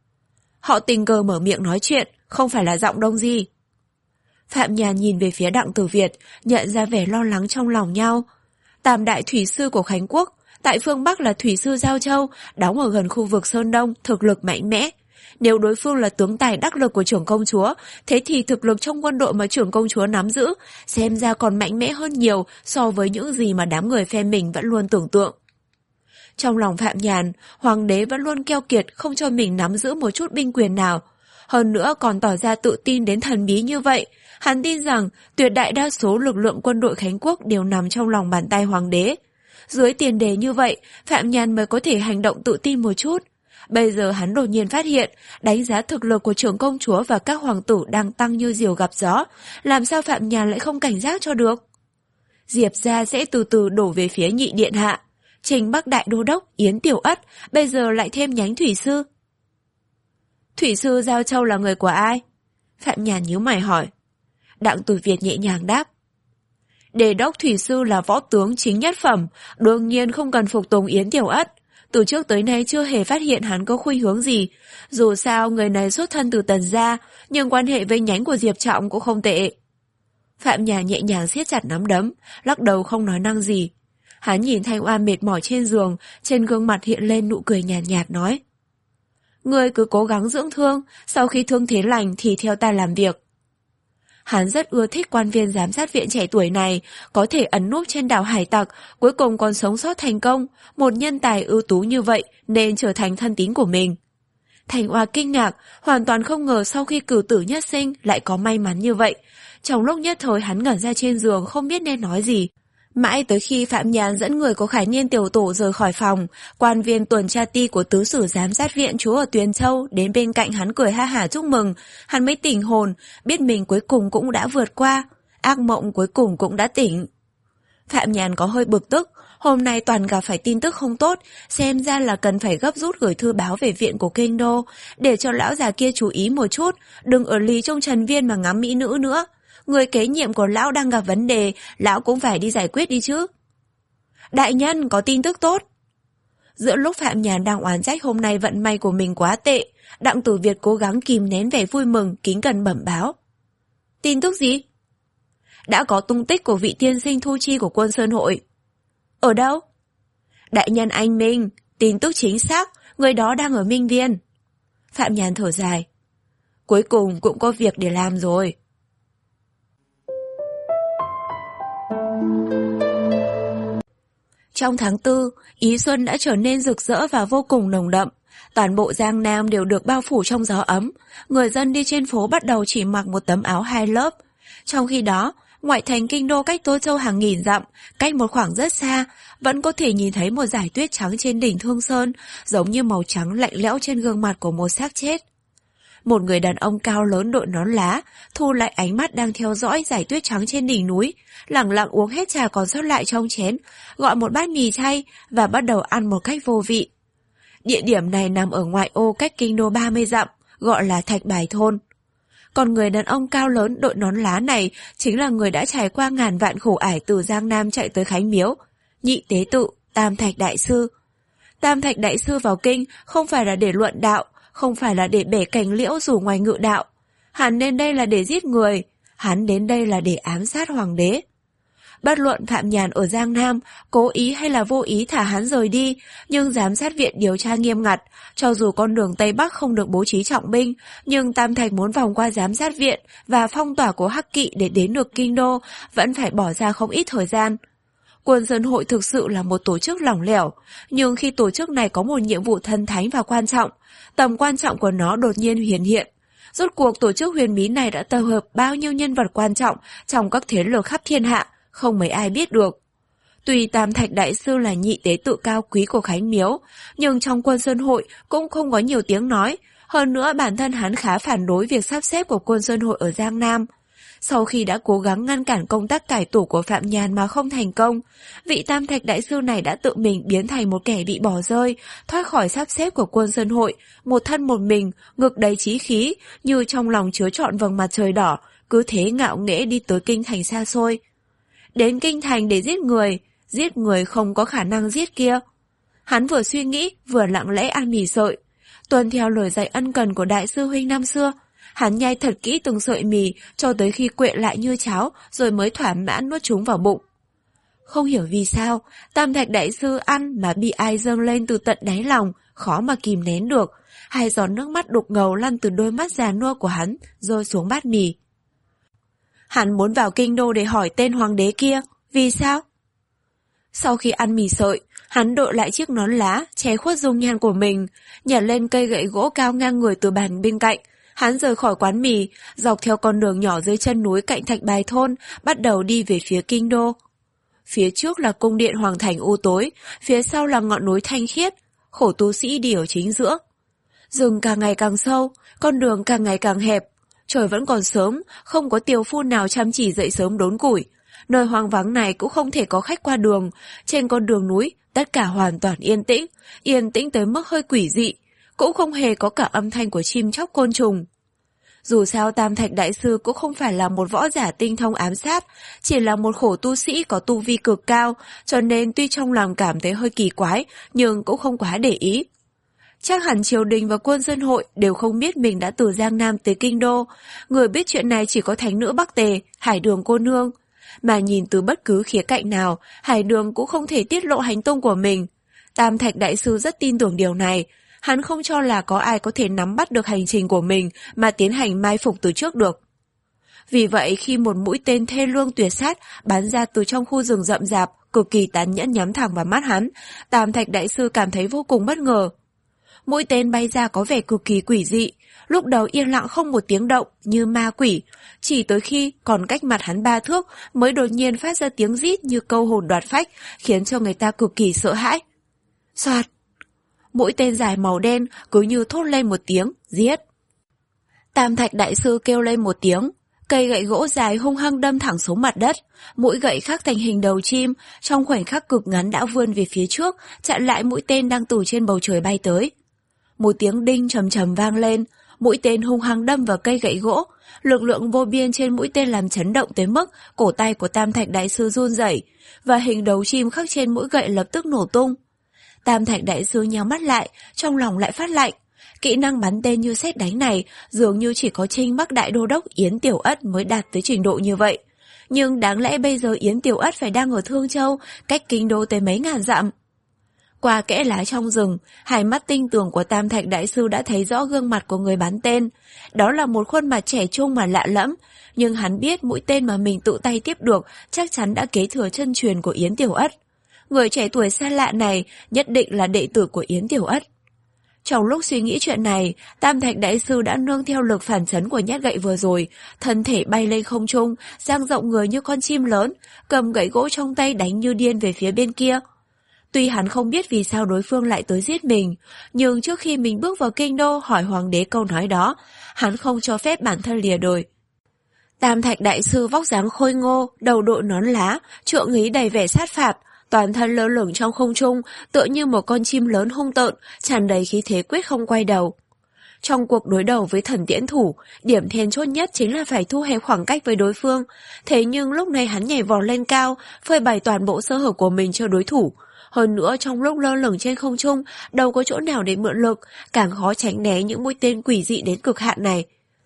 Họ tình cờ mở miệng nói chuyện, không phải là giọng Đông Di. Phạm Nhàn nhìn về phía Đặng Tử Việt, nhận ra vẻ lo lắng trong lòng nhau. Tam đại thủy sư của Khánh Quốc, tại phương Bắc là thủy sư Giao Châu, đóng ở gần khu vực Sơn Đông, thực lực mạnh mẽ. Nếu đối phương là tướng tài đắc lực của trưởng công chúa, thế thì thực lực trong quân đội mà trưởng công chúa nắm giữ, xem ra còn mạnh mẽ hơn nhiều so với những gì mà đám người phe mình vẫn luôn tưởng tượng. Trong lòng Phạm Nhàn, hoàng đế vẫn luôn keo kiệt không cho mình nắm giữ một chút binh quyền nào. Hơn nữa còn tỏ ra tự tin đến thần bí như vậy. Hắn tin rằng tuyệt đại đa số lực lượng quân đội Khánh Quốc đều nằm trong lòng bàn tay hoàng đế. Dưới tiền đề như vậy, Phạm Nhàn mới có thể hành động tự tin một chút. Bây giờ hắn đột nhiên phát hiện, đánh giá thực lực của trưởng công chúa và các hoàng tử đang tăng như diều gặp gió. Làm sao Phạm Nhàn lại không cảnh giác cho được? Diệp gia sẽ từ từ đổ về phía nhị điện hạ. Trình Bắc Đại Đô Đốc, Yến Tiểu Ất, bây giờ lại thêm nhánh thủy sư. Thủy sư Giao Châu là người của ai? Phạm Nhàn nhíu mày hỏi. Đặng Tử Việt nhẹ nhàng đáp. Đề đốc thủy sư là võ tướng chính nhất phẩm, đương nhiên không cần phục tùng Yến Tiểu Ất. Từ trước tới nay chưa hề phát hiện hắn có khuynh hướng gì. Dù sao người này xuất thân từ Tần gia, nhưng quan hệ với nhánh của Diệp Trọng cũng không tệ. Phạm Nhàn nhẹ nhàng siết chặt nắm đấm, lắc đầu không nói năng gì. Hắn nhìn Thanh Oa mệt mỏi trên giường, trên gương mặt hiện lên nụ cười nhạt nhạt nói. Ngươi cứ cố gắng dưỡng thương, sau khi thương thế lành thì theo ta làm việc. Hắn rất ưa thích quan viên giám sát viện trẻ tuổi này, có thể ẩn núp trên đảo hải tặc, cuối cùng còn sống sót thành công. Một nhân tài ưu tú như vậy nên trở thành thân tín của mình. Thanh Oa kinh ngạc, hoàn toàn không ngờ sau khi cử tử nhất sinh lại có may mắn như vậy. Trong lúc nhất thời hắn ngẩn ra trên giường không biết nên nói gì. Mãi tới khi Phạm Nhàn dẫn người của Khải Niên tiểu tổ rời khỏi phòng, quan viên tuần tra ti của tứ sử giám sát viện trú ở Tuyền Châu đến bên cạnh hắn cười ha hả chúc mừng, hắn mới tỉnh hồn, biết mình cuối cùng cũng đã vượt qua, ác mộng cuối cùng cũng đã tỉnh. Phạm Nhàn có hơi bực tức, hôm nay toàn gặp phải tin tức không tốt, xem ra là cần phải gấp rút gửi thư báo về viện của kinh đô, để cho lão già kia chú ý một chút, đừng ở lì trong trần viên mà ngắm mỹ nữ nữa. Người kế nhiệm của lão đang gặp vấn đề, lão cũng phải đi giải quyết đi chứ. Đại nhân, có tin tức tốt. Giữa lúc Phạm Nhàn đang oán trách hôm nay vận may của mình quá tệ, Đặng Tử Việt cố gắng kìm nén vẻ vui mừng, kính cẩn bẩm báo. Tin tức gì? Đã có tung tích của vị tiên sinh thu chi của Quân Sơn Hội. Ở đâu? Đại nhân anh Minh, tin tức chính xác, người đó đang ở Minh Viên. Phạm Nhàn thở dài. Cuối cùng cũng có việc để làm rồi. Trong tháng tư, ý xuân đã trở nên rực rỡ và vô cùng nồng đậm. Toàn bộ Giang Nam đều được bao phủ trong gió ấm. Người dân đi trên phố bắt đầu chỉ mặc một tấm áo hai lớp. Trong khi đó, ngoại thành kinh đô cách Tô Châu hàng nghìn dặm, cách một khoảng rất xa, vẫn có thể nhìn thấy một dải tuyết trắng trên đỉnh Thương Sơn, giống như màu trắng lạnh lẽo trên gương mặt của một xác chết. Một người đàn ông cao lớn đội nón lá, thu lại ánh mắt đang theo dõi dải tuyết trắng trên đỉnh núi, lẳng lặng uống hết trà còn sót lại trong chén, gọi một bát mì chay và bắt đầu ăn một cách vô vị. Địa điểm này nằm ở ngoại ô cách kinh đô ba mươi dặm, gọi là Thạch Bài Thôn. Còn người đàn ông cao lớn đội nón lá này chính là người đã trải qua ngàn vạn khổ ải từ Giang Nam chạy tới Khánh Miếu, Nhị Tế Tự, Tam Thạch Đại Sư. Tam Thạch Đại Sư vào kinh không phải là để luận đạo, không phải là để bẻ cành liễu rủ ngoài ngự đạo. Hắn đến đây là để giết người, hắn đến đây là để ám sát hoàng đế. Bất luận Phạm Nhàn ở Giang Nam cố ý hay là vô ý thả hắn rời đi, nhưng giám sát viện điều tra nghiêm ngặt, cho dù con đường Tây Bắc không được bố trí trọng binh, nhưng Tam Thạch muốn vòng qua giám sát viện và phong tỏa của Hắc Kỵ để đến được kinh đô vẫn phải bỏ ra không ít thời gian. Quân Sơn Hội thực sự là một tổ chức lỏng lẻo, nhưng khi tổ chức này có một nhiệm vụ thần thánh và quan trọng, tầm quan trọng của nó đột nhiên hiển hiện. Rốt cuộc tổ chức huyền bí này đã tập hợp bao nhiêu nhân vật quan trọng trong các thế lực khắp thiên hạ, không mấy ai biết được. Tuy Tam Thạch Đại Sư là nhị tế tự cao quý của Khánh Miếu, nhưng trong Quân Sơn Hội cũng không có nhiều tiếng nói, hơn nữa bản thân hắn khá phản đối việc sắp xếp của Quân Sơn Hội ở Giang Nam. Sau khi đã cố gắng ngăn cản công tác cải tổ của Phạm Nhàn mà không thành công, vị Tam Thạch Đại Sư này đã tự mình biến thành một kẻ bị bỏ rơi, thoát khỏi sắp xếp của Quân Sơn Hội, một thân một mình, ngực đầy chí khí, như trong lòng chứa trọn vầng mặt trời đỏ, cứ thế ngạo nghễ đi tới kinh thành xa xôi. Đến kinh thành để giết người, giết người không có khả năng giết kia. Hắn vừa suy nghĩ, vừa lặng lẽ ăn mì sợi. Tuân theo lời dạy ân cần của đại sư huynh năm xưa, hắn nhai thật kỹ từng sợi mì cho tới khi quện lại như cháo, rồi mới thỏa mãn nuốt chúng vào bụng. Không hiểu vì sao, Tam Thạch Đại Sư ăn mà bị ai dâng lên từ tận đáy lòng, khó mà kìm nén được. Hai giọt nước mắt đục ngầu lăn từ đôi mắt già nua của hắn, rơi xuống bát mì. Hắn muốn vào kinh đô để hỏi tên hoàng đế kia, vì sao? Sau khi ăn mì sợi, hắn đội lại chiếc nón lá, che khuất dung nhan của mình, nhặt lên cây gậy gỗ cao ngang người từ bàn bên cạnh. Hắn rời khỏi quán mì, dọc theo con đường nhỏ dưới chân núi cạnh Thạch Bài Thôn, bắt đầu đi về phía kinh đô. Phía trước là cung điện hoàng thành u tối, phía sau là ngọn núi thanh khiết, khổ tu sĩ đi ở chính giữa. Rừng càng ngày càng sâu, con đường càng ngày càng hẹp. Trời vẫn còn sớm, không có tiều phu nào chăm chỉ dậy sớm đốn củi. Nơi hoang vắng này cũng không thể có khách qua đường. Trên con đường núi, tất cả hoàn toàn yên tĩnh, yên tĩnh tới mức hơi quỷ dị, cũng không hề có cả âm thanh của chim chóc côn trùng. Dù sao Tam Thạch Đại Sư cũng không phải là một võ giả tinh thông ám sát, chỉ là một khổ tu sĩ có tu vi cực cao, cho nên tuy trong lòng cảm thấy hơi kỳ quái, nhưng cũng không quá để ý. Chắc hẳn triều đình và quân dân hội đều không biết mình đã từ Giang Nam tới Kinh Đô, người biết chuyện này chỉ có thánh nữ Bắc Tề, Hải Đường cô nương. Mà nhìn từ bất cứ khía cạnh nào, Hải Đường cũng không thể tiết lộ hành tung của mình. Tam Thạch Đại Sư rất tin tưởng điều này. Hắn không cho là có ai có thể nắm bắt được hành trình của mình mà tiến hành mai phục từ trước được. Vì vậy khi một mũi tên thê lương tuyệt sát bắn ra từ trong khu rừng rậm rạp, cực kỳ tàn nhẫn nhắm thẳng vào mắt hắn, Tam Thạch Đại Sư cảm thấy vô cùng bất ngờ. Mũi tên bay ra có vẻ cực kỳ quỷ dị, lúc đầu yên lặng không một tiếng động như ma quỷ, chỉ tới khi còn cách mặt hắn ba thước mới đột nhiên phát ra tiếng rít như câu hồn đoạt phách, khiến cho người ta cực kỳ sợ hãi. Soạt! Mũi tên dài màu đen cứ như thốt lên một tiếng, giết. Tam Thạch Đại Sư kêu lên một tiếng, cây gậy gỗ dài hung hăng đâm thẳng xuống mặt đất, mũi gậy khắc thành hình đầu chim, trong khoảnh khắc cực ngắn đã vươn về phía trước, chặn lại mũi tên đang từ trên bầu trời bay tới. Một tiếng đinh trầm trầm vang lên, mũi tên hung hăng đâm vào cây gậy gỗ, lực lượng vô biên trên mũi tên làm chấn động tới mức cổ tay của Tam Thạch Đại Sư run rẩy, và hình đầu chim khắc trên mũi gậy lập tức nổ tung. Tam Thạch Đại Sư nhắm mắt lại, trong lòng lại phát lạnh. Kỹ năng bắn tên như sét đánh này dường như chỉ có Trinh Bắc Đại Đô Đốc Yến Tiểu Ất mới đạt tới trình độ như vậy. Nhưng đáng lẽ bây giờ Yến Tiểu Ất phải đang ở Thương Châu, cách Kinh Đô tới mấy ngàn dặm. Qua kẽ lá trong rừng, hai mắt tinh tường của Tam Thạch Đại Sư đã thấy rõ gương mặt của người bắn tên. Đó là một khuôn mặt trẻ trung mà lạ lẫm, nhưng hắn biết mũi tên mà mình tự tay tiếp được chắc chắn đã kế thừa chân truyền của Yến Tiểu Ất. Người trẻ tuổi xa lạ này nhất định là đệ tử của Yến Tiểu Ất. Trong lúc suy nghĩ chuyện này, Tam Thạch Đại Sư đã nương theo lực phản chấn của nhát gậy vừa rồi, thân thể bay lên không trung, dang rộng người như con chim lớn, cầm gậy gỗ trong tay đánh như điên về phía bên kia. Tuy hắn không biết vì sao đối phương lại tới giết mình, nhưng trước khi mình bước vào Kinh Đô hỏi Hoàng đế câu nói đó, hắn không cho phép bản thân lìa đời. Tam Thạch Đại Sư vóc dáng khôi ngô, đầu đội nón lá, trượng ý đầy vẻ sát phạt, toàn thân lơ lửng trong không trung, tựa như một con chim lớn hung tợn, tràn đầy khí thế quyết không quay đầu. Trong cuộc đối đầu với thần tiễn thủ, điểm then chốt nhất chính là phải thu hẹp khoảng cách với đối phương. Thế nhưng lúc này hắn nhảy vọt lên cao, phơi bày toàn bộ sơ hở của mình cho đối thủ. Hơn nữa trong lúc lơ lửng trên không trung, đâu có chỗ nào để mượn lực, càng khó tránh né những mũi tên quỷ dị đến cực hạn này.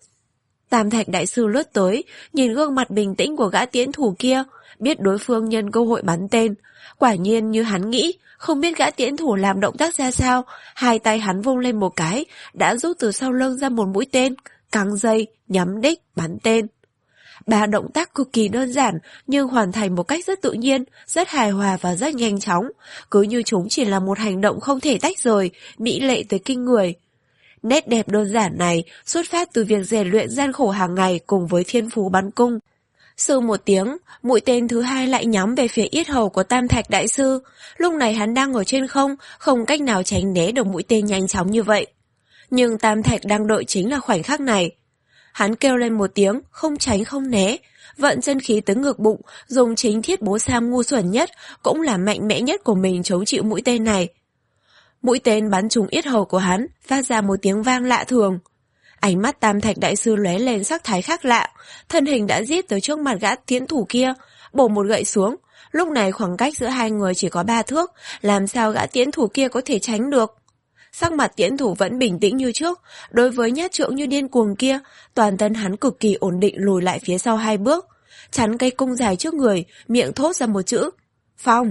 Tam Thạch Đại Sư lướt tới, nhìn gương mặt bình tĩnh của gã tiễn thủ kia, biết đối phương nhân cơ hội bắn tên. Quả nhiên như hắn nghĩ, không biết gã tiễn thủ làm động tác ra sao, hai tay hắn vung lên một cái, đã rút từ sau lưng ra một mũi tên, căng dây, nhắm đích, bắn tên. Ba động tác cực kỳ đơn giản nhưng hoàn thành một cách rất tự nhiên, rất hài hòa và rất nhanh chóng, cứ như chúng chỉ là một hành động không thể tách rời, mỹ lệ tới kinh người. Nét đẹp đơn giản này xuất phát từ việc rèn luyện gian khổ hàng ngày cùng với thiên phú bắn cung. Sư một tiếng, mũi tên thứ hai lại nhắm về phía yết hầu của Tam Thạch Đại Sư. Lúc này hắn đang ở trên không, không cách nào tránh né được mũi tên nhanh chóng như vậy. Nhưng Tam Thạch đang đợi chính là khoảnh khắc này. Hắn kêu lên một tiếng, không tránh không né, vận chân khí tới ngực bụng, dùng chính thiết bố sam ngu xuẩn nhất, cũng là mạnh mẽ nhất của mình chống chịu mũi tên này. Mũi tên bắn trúng yết hầu của hắn, phát ra một tiếng vang lạ thường. Ánh mắt Tam Thạch Đại Sư lóe lên sắc thái khác lạ, thân hình đã giết tới trước mặt gã tiễn thủ kia, bổ một gậy xuống. Lúc này khoảng cách giữa hai người chỉ có ba thước, làm sao gã tiễn thủ kia có thể tránh được? Sắc mặt tiễn thủ vẫn bình tĩnh như trước, đối với nhát trượng như điên cuồng kia, toàn thân hắn cực kỳ ổn định lùi lại phía sau hai bước, chắn cây cung dài trước người, miệng thốt ra một chữ, phong.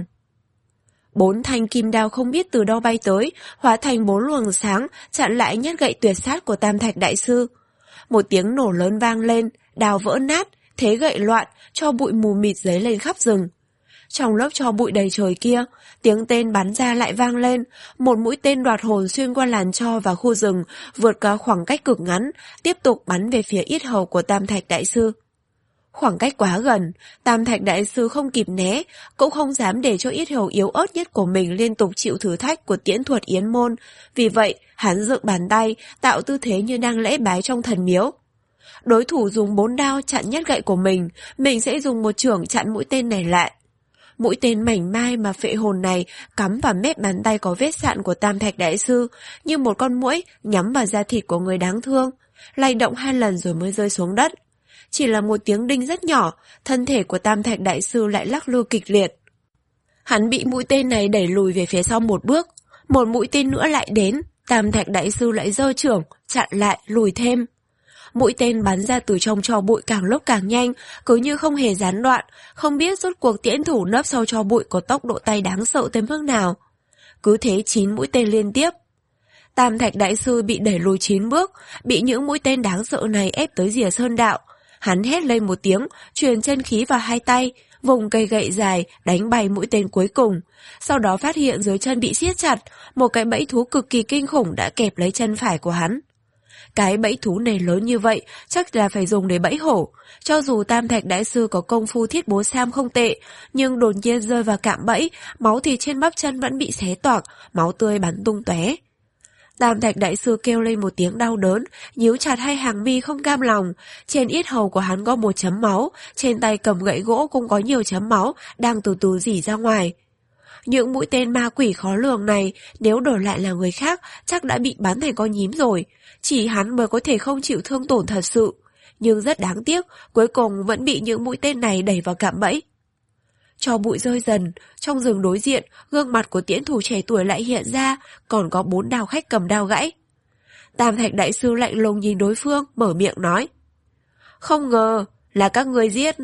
Bốn thanh kim đao không biết từ đâu bay tới, hóa thành bốn luồng sáng, chặn lại nhát gậy tuyệt sát của Tam Thạch Đại Sư. Một tiếng nổ lớn vang lên, đao vỡ nát, thế gậy loạn, cho bụi mù mịt dấy lên khắp rừng. Trong lớp tro bụi đầy trời kia, tiếng tên bắn ra lại vang lên, một mũi tên đoạt hồn xuyên qua làn tro và khu rừng, vượt qua khoảng cách cực ngắn, tiếp tục bắn về phía yết hầu của Tam Thạch Đại Sư. Khoảng cách quá gần, Tam Thạch Đại Sư không kịp né, cũng không dám để cho yết hầu yếu ớt nhất của mình liên tục chịu thử thách của tiễn thuật yến môn, vì vậy hắn dựng bàn tay, tạo tư thế như đang lễ bái trong thần miếu. Đối thủ dùng bốn đao chặn nhát gậy của mình, mình sẽ dùng một chưởng chặn mũi tên này lại. Mũi tên mảnh mai mà phệ hồn này cắm vào mép bàn tay có vết sạn của Tam Thạch Đại Sư, như một con muỗi nhắm vào da thịt của người đáng thương, lay động hai lần rồi mới rơi xuống đất. Chỉ là một tiếng đinh rất nhỏ, thân thể của Tam Thạch Đại Sư lại lắc lư kịch liệt. Hắn bị mũi tên này đẩy lùi về phía sau một bước, một mũi tên nữa lại đến, Tam Thạch Đại Sư lại giơ chưởng, chặn lại, lùi thêm. Mũi tên bắn ra từ trong tro bụi càng lúc càng nhanh, cứ như không hề gián đoạn, không biết rốt cuộc tiễn thủ nấp sau tro bụi có tốc độ tay đáng sợ tới mức nào. Cứ thế chín mũi tên liên tiếp. Tam Thạch Đại Sư bị đẩy lùi chín bước, bị những mũi tên đáng sợ này ép tới rìa sơn đạo. Hắn hét lên một tiếng, truyền chân khí vào hai tay, vùng cây gậy dài đánh bay mũi tên cuối cùng. Sau đó phát hiện dưới chân bị siết chặt, một cái bẫy thú cực kỳ kinh khủng đã kẹp lấy chân phải của hắn. Cái bẫy thú này lớn như vậy, chắc là phải dùng để bẫy hổ. Cho dù Tam Thạch Đại Sư có công phu thiết bố sam không tệ, nhưng đột nhiên rơi vào cạm bẫy, máu thịt trên bắp chân vẫn bị xé toạc, máu tươi bắn tung tóe. Tam Thạch Đại Sư kêu lên một tiếng đau đớn, nhíu chặt hai hàng mi không cam lòng. Trên yết hầu của hắn có một chấm máu, trên tay cầm gậy gỗ cũng có nhiều chấm máu, đang từ từ rỉ ra ngoài. Những mũi tên ma quỷ khó lường này, nếu đổi lại là người khác, chắc đã bị bắn thành con nhím rồi. Chỉ hắn mới có thể không chịu thương tổn thật sự. Nhưng rất đáng tiếc, cuối cùng vẫn bị những mũi tên này đẩy vào cạm bẫy. Tro bụi rơi dần, trong rừng đối diện, gương mặt của tiễn thủ trẻ tuổi lại hiện ra, còn có bốn đao khách cầm đao gãy. Tam Thạch Đại Sư lạnh lùng nhìn đối phương, mở miệng nói. Không ngờ, là các người giết...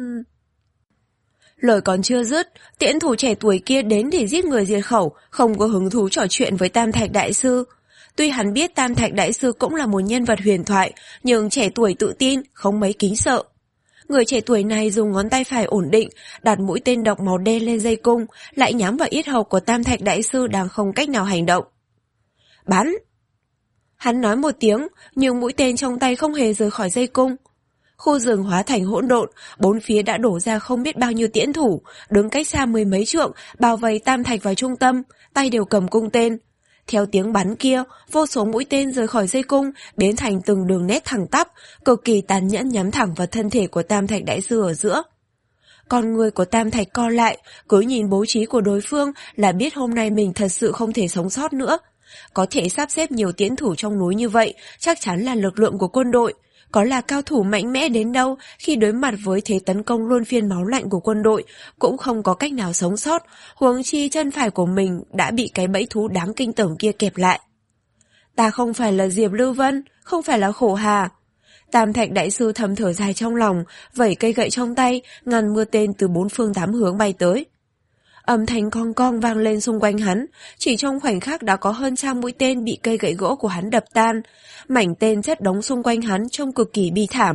Lời còn chưa dứt, tiễn thủ trẻ tuổi kia đến để giết người diệt khẩu, không có hứng thú trò chuyện với Tam Thạch Đại Sư. Tuy hắn biết Tam Thạch Đại Sư cũng là một nhân vật huyền thoại, nhưng trẻ tuổi tự tin, không mấy kính sợ. Người trẻ tuổi này dùng ngón tay phải ổn định, đặt mũi tên độc màu đen lên dây cung, lại nhắm vào yết hầu của Tam Thạch Đại Sư đang không cách nào hành động. Bắn! Hắn nói một tiếng, nhưng mũi tên trong tay không hề rời khỏi dây cung. Khu rừng hóa thành hỗn độn, bốn phía đã đổ ra không biết bao nhiêu tiễn thủ, đứng cách xa mười mấy trượng, bao vây Tam Thạch vào trung tâm, tay đều cầm cung tên. Theo tiếng bắn kia, vô số mũi tên rời khỏi dây cung, biến thành từng đường nét thẳng tắp, cực kỳ tàn nhẫn nhắm thẳng vào thân thể của Tam Thạch Đại Sư ở giữa. Con người của Tam Thạch co lại, cứ nhìn bố trí của đối phương là biết hôm nay mình thật sự không thể sống sót nữa. Có thể sắp xếp nhiều tiễn thủ trong núi như vậy, chắc chắn là lực lượng của quân đội. Có là cao thủ mạnh mẽ đến đâu, khi đối mặt với thế tấn công luân phiên máu lạnh của quân đội, cũng không có cách nào sống sót, huống chi chân phải của mình đã bị cái bẫy thú đáng kinh tởm kia kẹp lại. Ta không phải là Diệp Lưu Vân, không phải là Khổ Hà. Tam Thạch Đại Sư thầm thở dài trong lòng, vẩy cây gậy trong tay, ngăn mưa tên từ bốn phương tám hướng bay tới. Âm thanh cong cong vang lên xung quanh hắn, chỉ trong khoảnh khắc đã có hơn trăm mũi tên bị cây gậy gỗ của hắn đập tan, mảnh tên chất đống xung quanh hắn trông cực kỳ bi thảm.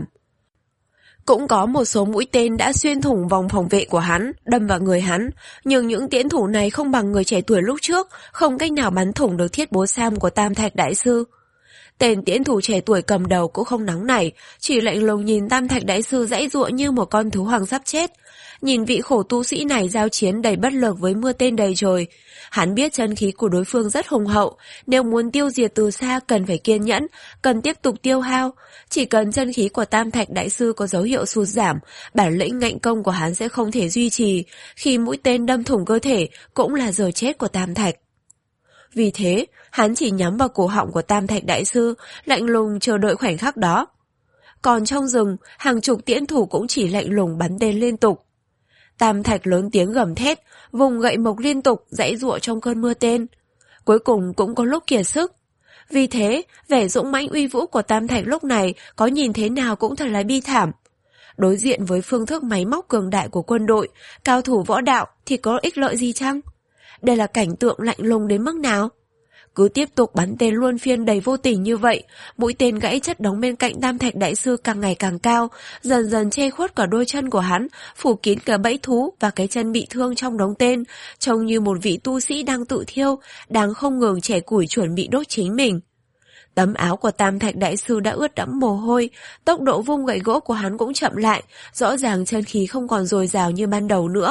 Cũng có một số mũi tên đã xuyên thủng vòng phòng vệ của hắn, đâm vào người hắn, nhưng những tiễn thủ này không bằng người trẻ tuổi lúc trước, không cách nào bắn thủng được thiết bố sam của Tam Thạch Đại Sư. Tên tiễn thủ trẻ tuổi cầm đầu cũng không nóng nảy, chỉ lạnh lùng nhìn Tam Thạch Đại Sư giãy giụa như một con thú hoang sắp chết. Nhìn vị khổ tu sĩ này giao chiến đầy bất lực với mưa tên đầy trời. Hắn biết chân khí của đối phương rất hùng hậu, nếu muốn tiêu diệt từ xa cần phải kiên nhẫn, cần tiếp tục tiêu hao. Chỉ cần chân khí của Tam Thạch Đại Sư có dấu hiệu sụt giảm, bản lĩnh ngạnh công của hắn sẽ không thể duy trì. Khi mũi tên đâm thủng cơ thể, cũng là giờ chết của Tam Thạch. Vì thế, hắn chỉ nhắm vào cổ họng của Tam Thạch Đại Sư, lạnh lùng chờ đợi khoảnh khắc đó. Còn trong rừng, hàng chục tiễn thủ cũng chỉ lạnh lùng bắn tên liên tục. Tam Thạch lớn tiếng gầm thét, vùng gậy mộc liên tục giãy giụa trong cơn mưa tên. Cuối cùng cũng có lúc kiệt sức. Vì thế, vẻ dũng mãnh uy vũ của Tam Thạch lúc này có nhìn thế nào cũng thật là bi thảm. Đối diện với phương thức máy móc cường đại của quân đội, cao thủ võ đạo thì có ích lợi gì chăng? Đây là cảnh tượng lạnh lùng đến mức nào? Cứ tiếp tục bắn tên luân phiên đầy vô tình như vậy, mũi tên gãy chất đóng bên cạnh Tam Thạch Đại Sư càng ngày càng cao, dần dần che khuất cả đôi chân của hắn, phủ kín cả bẫy thú và cái chân bị thương trong đống tên, trông như một vị tu sĩ đang tự thiêu, đang không ngừng chẻ củi chuẩn bị đốt chính mình. Tấm áo của Tam Thạch Đại Sư đã ướt đẫm mồ hôi, tốc độ vung gậy gỗ của hắn cũng chậm lại, rõ ràng chân khí không còn dồi dào như ban đầu nữa.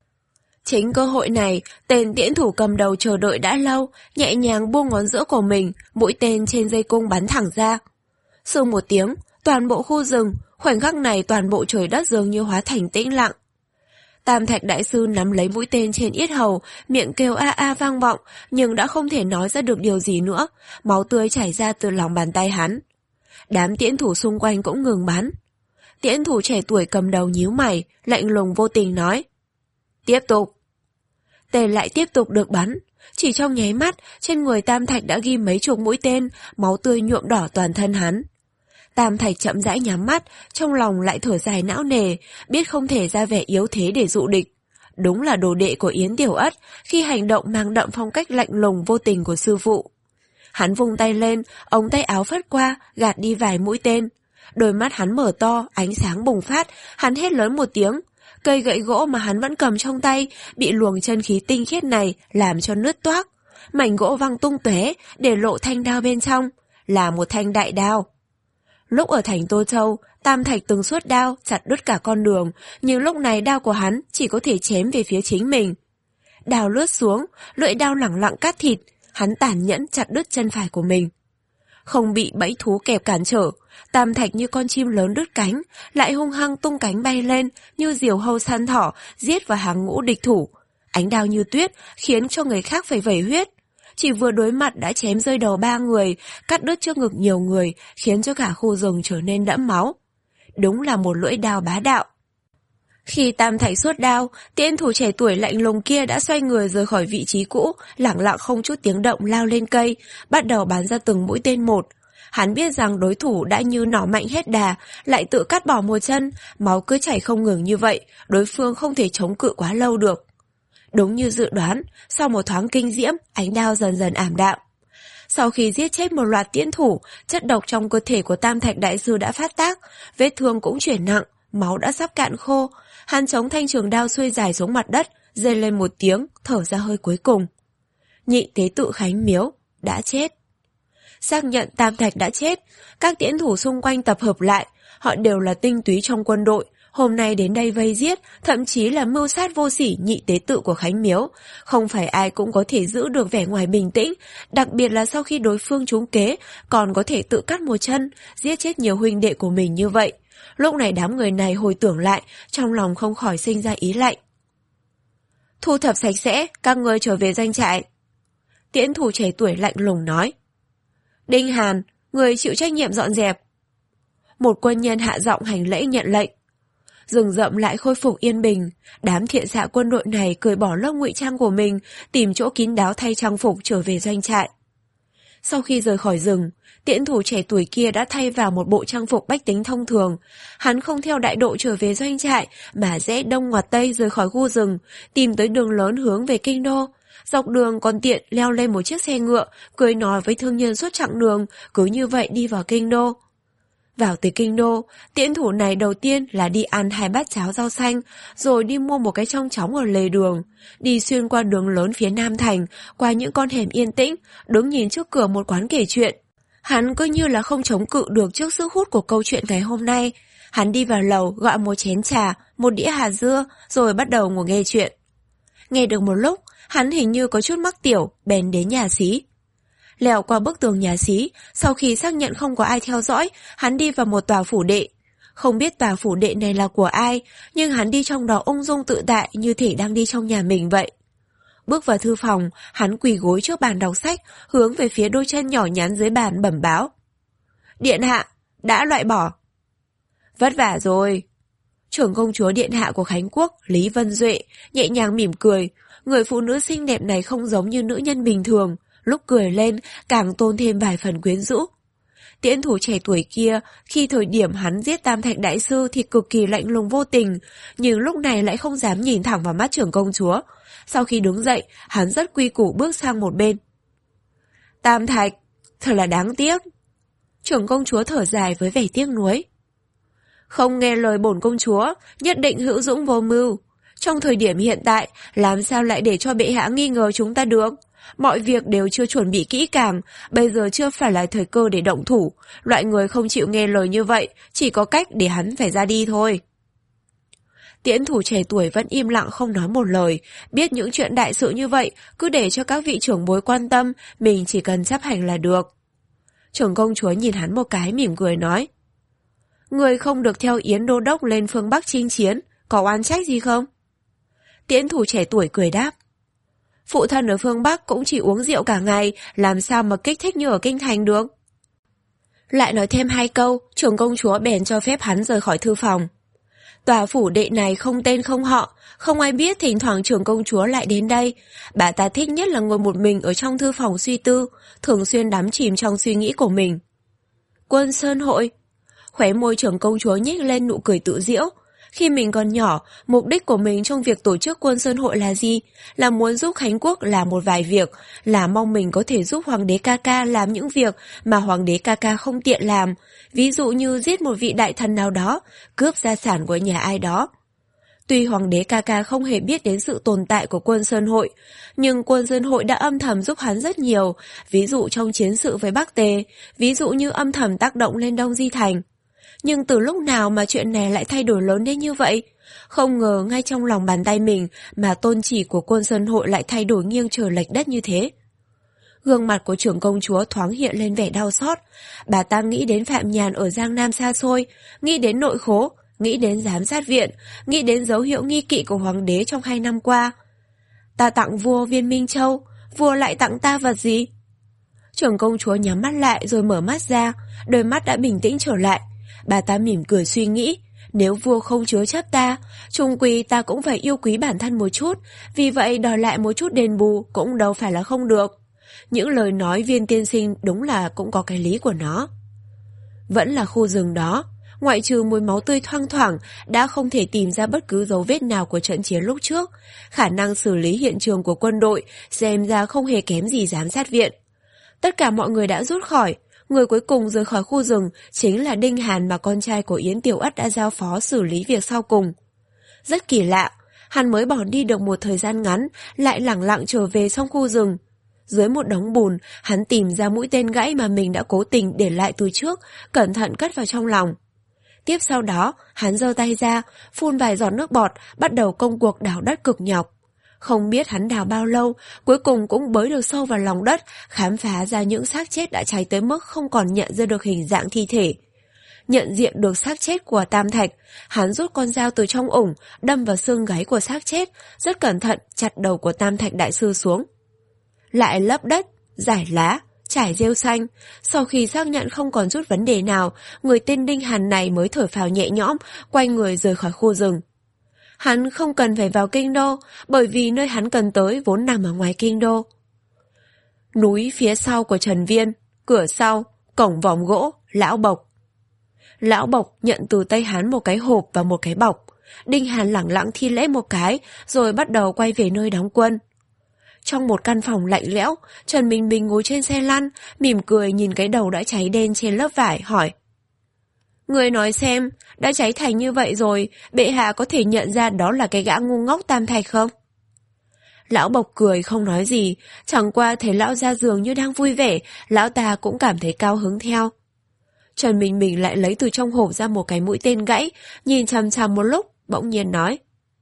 Chính cơ hội này, tên tiễn thủ cầm đầu chờ đợi đã lâu, nhẹ nhàng buông ngón giữa của mình, mũi tên trên dây cung bắn thẳng ra. Sương một tiếng, Toàn bộ khu rừng, khoảnh khắc này toàn bộ trời đất dường như hóa thành tĩnh lặng. Tam Thạch Đại Sư nắm lấy mũi tên trên yết hầu, miệng kêu a a vang vọng, nhưng đã không thể nói ra được điều gì nữa, máu tươi chảy ra từ lòng bàn tay hắn. Đám tiễn thủ xung quanh cũng ngừng bắn. Tiễn thủ trẻ tuổi cầm đầu nhíu mày, lạnh lùng vô tình nói: Tiếp tục. Tên lại tiếp tục được bắn. Chỉ trong nháy mắt, trên người Tam Thạch đã ghi mấy chục mũi tên, máu tươi nhuộm đỏ toàn thân hắn. Tam Thạch chậm rãi nhắm mắt, trong lòng lại thở dài não nề, biết không thể ra vẻ yếu thế để dụ địch. Đúng là đồ đệ của Yến Tiểu Ất, khi hành động mang đậm phong cách lạnh lùng vô tình của sư phụ. Hắn vung tay lên, ống tay áo phất qua, gạt đi vài mũi tên. Đôi mắt hắn mở to, ánh sáng bùng phát, hắn hét lớn một tiếng. Cây gậy gỗ mà hắn vẫn cầm trong tay bị luồng chân khí tinh khiết này làm cho nứt toác. Mảnh gỗ văng tung tóe, để lộ thanh đao bên trong, là một thanh đại đao. Lúc ở thành Tô Châu, Tam Thạch từng suốt đao chặt đứt cả con đường, nhưng lúc này đao của hắn chỉ có thể chém về phía chính mình. Đao lướt xuống, lưỡi đao lẳng lặng cắt thịt, hắn tàn nhẫn chặt đứt chân phải của mình. Không bị bẫy thú kẹp cản trở, Tam Thạch như con chim lớn đứt cánh, lại hung hăng tung cánh bay lên như diều hâu săn thỏ, giết vào hàng ngũ địch thủ. Ánh đao như tuyết khiến cho người khác phải vẩy huyết. Chỉ vừa đối mặt đã chém rơi đầu ba người, cắt đứt trước ngực nhiều người, khiến cho cả khu rừng trở nên đẫm máu. Đúng là một lưỡi đao bá đạo. Khi Tam Thạch suốt đao, tiễn thủ trẻ tuổi lạnh lùng kia đã xoay người rời khỏi vị trí cũ, lẳng lặng không chút tiếng động lao lên cây, bắt đầu bắn ra từng mũi tên một. Hắn biết rằng đối thủ đã như nỏ mạnh hết đà, lại tự cắt bỏ một chân, máu cứ chảy không ngừng như vậy, đối phương không thể chống cự quá lâu được. Đúng như dự đoán, sau một thoáng kinh diễm, ánh đao dần dần ảm đạm. Sau khi giết chết một loạt tiễn thủ, chất độc trong cơ thể của Tam Thạch Đại Sư đã phát tác, vết thương cũng chuyển nặng, máu đã sắp cạn khô. Hắn chống thanh trường đao xuôi dài xuống mặt đất, rên lên một tiếng, thở ra hơi cuối cùng. Nhị tế tự Khánh Miếu đã chết. Xác nhận Tam Thạch đã chết, các tiễn thủ xung quanh tập hợp lại, họ đều là tinh túy trong quân đội, hôm nay đến đây vây giết, thậm chí là mưu sát vô sỉ nhị tế tự của Khánh Miếu. Không phải ai cũng có thể giữ được vẻ ngoài bình tĩnh, đặc biệt là sau khi đối phương trúng kế, còn có thể tự cắt một chân, giết chết nhiều huynh đệ của mình như vậy. Lúc này đám người này hồi tưởng lại, trong lòng không khỏi sinh ra ý lạnh. Thu thập sạch sẽ, các ngươi trở về doanh trại. Tiễn thủ trẻ tuổi lạnh lùng nói. Đinh Hàn, người chịu trách nhiệm dọn dẹp. Một quân nhân hạ giọng hành lễ nhận lệnh. Rừng rậm lại khôi phục yên bình, đám thiện xạ quân đội này cởi bỏ lớp ngụy trang của mình, tìm chỗ kín đáo thay trang phục trở về doanh trại. Sau khi rời khỏi rừng, tiễn thủ trẻ tuổi kia đã thay vào một bộ trang phục bách tính thông thường. Hắn không theo đại độ trở về doanh trại, mà rẽ đông ngoặt tây rời khỏi khu rừng, tìm tới đường lớn hướng về kinh đô. Dọc đường còn tiện leo lên một chiếc xe ngựa, cười nói với thương nhân suốt chặng đường, cứ như vậy đi vào kinh đô. Vào tới kinh đô, tiễn thủ này đầu tiên là đi ăn hai bát cháo rau xanh, rồi đi mua một cái trong chóng ở lề đường, đi xuyên qua đường lớn phía Nam Thành, qua những con hẻm yên tĩnh, đứng nhìn trước cửa một quán kể chuyện. Hắn cứ như là không chống cự được trước sức hút của câu chuyện ngày hôm nay. Hắn đi vào lầu gọi một chén trà, một đĩa hạt dưa, rồi bắt đầu ngồi nghe chuyện. Nghe được một lúc, hắn hình như có chút mắc tiểu, bèn đến nhà xí. Leo qua bức tường nhà xí, sau khi xác nhận không có ai theo dõi, hắn đi vào một tòa phủ đệ. Không biết tòa phủ đệ này là của ai, nhưng hắn đi trong đó ung dung tự tại như thể đang đi trong nhà mình vậy. Bước vào thư phòng, hắn quỳ gối trước bàn đọc sách, hướng về phía đôi chân nhỏ nhắn dưới bàn bẩm báo. Điện hạ, đã loại bỏ. Vất vả rồi. Trưởng công chúa điện hạ của Khánh Quốc, Lý Vân Duệ, nhẹ nhàng mỉm cười. Người phụ nữ xinh đẹp này không giống như nữ nhân bình thường, lúc cười lên càng tôn thêm vài phần quyến rũ. Tiễn thủ trẻ tuổi kia, khi thời điểm hắn giết Tam Thạch Đại Sư thì cực kỳ lạnh lùng vô tình, nhưng lúc này lại không dám nhìn thẳng vào mắt trưởng công chúa. Sau khi đứng dậy, hắn rất quy củ bước sang một bên. Tam Thạch, thật là đáng tiếc. Trưởng công chúa thở dài với vẻ tiếc nuối. Không nghe lời bổn công chúa, nhất định hữu dũng vô mưu. Trong thời điểm hiện tại, làm sao lại để cho bệ hạ nghi ngờ chúng ta được? Mọi việc đều chưa chuẩn bị kỹ càng, bây giờ chưa phải là thời cơ để động thủ. Loại người không chịu nghe lời như vậy, chỉ có cách để hắn phải ra đi thôi. Tiễn thủ trẻ tuổi vẫn im lặng không nói một lời, biết những chuyện đại sự như vậy, cứ để cho các vị trưởng bối quan tâm, mình chỉ cần chấp hành là được. Trưởng công chúa nhìn hắn một cái mỉm cười nói. Người không được theo Yến Đô Đốc lên phương Bắc chinh chiến, có oán trách gì không? Tiễn thủ trẻ tuổi cười đáp. Phụ thân ở phương Bắc cũng chỉ uống rượu cả ngày, làm sao mà kích thích như ở kinh thành được? Lại nói thêm hai câu, trưởng công chúa bèn cho phép hắn rời khỏi thư phòng. Tòa phủ đệ này không tên không họ, không ai biết thỉnh thoảng trưởng công chúa lại đến đây. Bà ta thích nhất là ngồi một mình ở trong thư phòng suy tư, thường xuyên đắm chìm trong suy nghĩ của mình. Quân Sơn Hội. Khóe môi trưởng công chúa nhếch lên nụ cười tự giễu. Khi mình còn nhỏ, mục đích của mình trong việc tổ chức Quân Sơn Hội là gì? Là muốn giúp Khánh Quốc làm một vài việc, là mong mình có thể giúp Hoàng đế ca ca làm những việc mà Hoàng đế ca ca không tiện làm, ví dụ như giết một vị đại thần nào đó, cướp gia sản của nhà ai đó. Tuy Hoàng đế ca ca không hề biết đến sự tồn tại của Quân Sơn Hội, nhưng Quân Sơn Hội đã âm thầm giúp hắn rất nhiều, ví dụ trong chiến sự với Bắc Tề, ví dụ như âm thầm tác động lên Đông Di Thành. Nhưng từ lúc nào mà chuyện này lại thay đổi lớn đến như vậy? Không ngờ ngay trong lòng bàn tay mình mà tôn chỉ của Quân Sơn Hội lại thay đổi nghiêng trời lệch đất như thế. Gương mặt của trưởng công chúa thoáng hiện lên vẻ đau xót. Bà ta nghĩ đến Phạm Nhàn ở Giang Nam xa xôi, nghĩ đến nội khố, nghĩ đến giám sát viện, nghĩ đến dấu hiệu nghi kỵ của Hoàng đế trong hai năm qua. Ta tặng vua viên Minh Châu, vua lại tặng ta vật gì? Trưởng công chúa nhắm mắt lại rồi mở mắt ra, đôi mắt đã bình tĩnh trở lại. Bà ta mỉm cười suy nghĩ, nếu vua không chứa chấp ta, chung quy ta cũng phải yêu quý bản thân một chút, vì vậy đòi lại một chút đền bù cũng đâu phải là không được. Những lời nói viên tiên sinh đúng là cũng có cái lý của nó. Vẫn là khu rừng đó, ngoại trừ mùi máu tươi thoang thoảng, đã không thể tìm ra bất cứ dấu vết nào của trận chiến lúc trước. Khả năng xử lý hiện trường của quân đội xem ra không hề kém gì giám sát viện. Tất cả mọi người đã rút khỏi. Người cuối cùng rời khỏi khu rừng chính là Đinh Hàn mà con trai của Yến Tiểu Ất đã giao phó xử lý việc sau cùng. Rất kỳ lạ, hắn mới bỏ đi được một thời gian ngắn, lại lẳng lặng trở về trong khu rừng. Dưới một đống bùn, hắn tìm ra mũi tên gãy mà mình đã cố tình để lại từ trước, cẩn thận cất vào trong lòng. Tiếp sau đó, hắn giơ tay ra, phun vài giọt nước bọt, bắt đầu công cuộc đào đất cực nhọc. Không biết hắn đào bao lâu, cuối cùng cũng bới được sâu vào lòng đất, khám phá ra những xác chết đã cháy tới mức không còn nhận ra được hình dạng thi thể. Nhận diện được xác chết của Tam Thạch, hắn rút con dao từ trong ủng, đâm vào xương gáy của xác chết, rất cẩn thận chặt đầu của Tam Thạch đại sư xuống. Lại lấp đất, giải lá, trải rêu xanh. Sau khi xác nhận không còn chút vấn đề nào, người tên Đinh Hàn này mới thở phào nhẹ nhõm, quay người rời khỏi khu rừng. Hắn không cần phải vào kinh đô, bởi vì nơi hắn cần tới vốn nằm ở ngoài kinh đô. Núi phía sau của Trần Viên, cửa sau, cổng vòm gỗ, Lão Bộc. Lão Bộc nhận từ tay hắn một cái hộp và một cái bọc. Đinh Hàn lẳng lặng thi lễ một cái, rồi bắt đầu quay về nơi đóng quân. Trong một căn phòng lạnh lẽo, Trần Bình Bình ngồi trên xe lăn, mỉm cười nhìn cái đầu đã cháy đen trên lớp vải, hỏi. Người nói xem, đã cháy thành như vậy rồi, bệ hạ có thể nhận ra đó là cái gã ngu ngốc Tam Thạch không? Lão Bộc cười không nói gì, chẳng qua thấy lão ra giường như đang vui vẻ, lão ta cũng cảm thấy cao hứng theo. Trần Bình Bình lại lấy từ trong hộp ra một cái mũi tên gãy, nhìn chằm chằm một lúc, bỗng nhiên nói.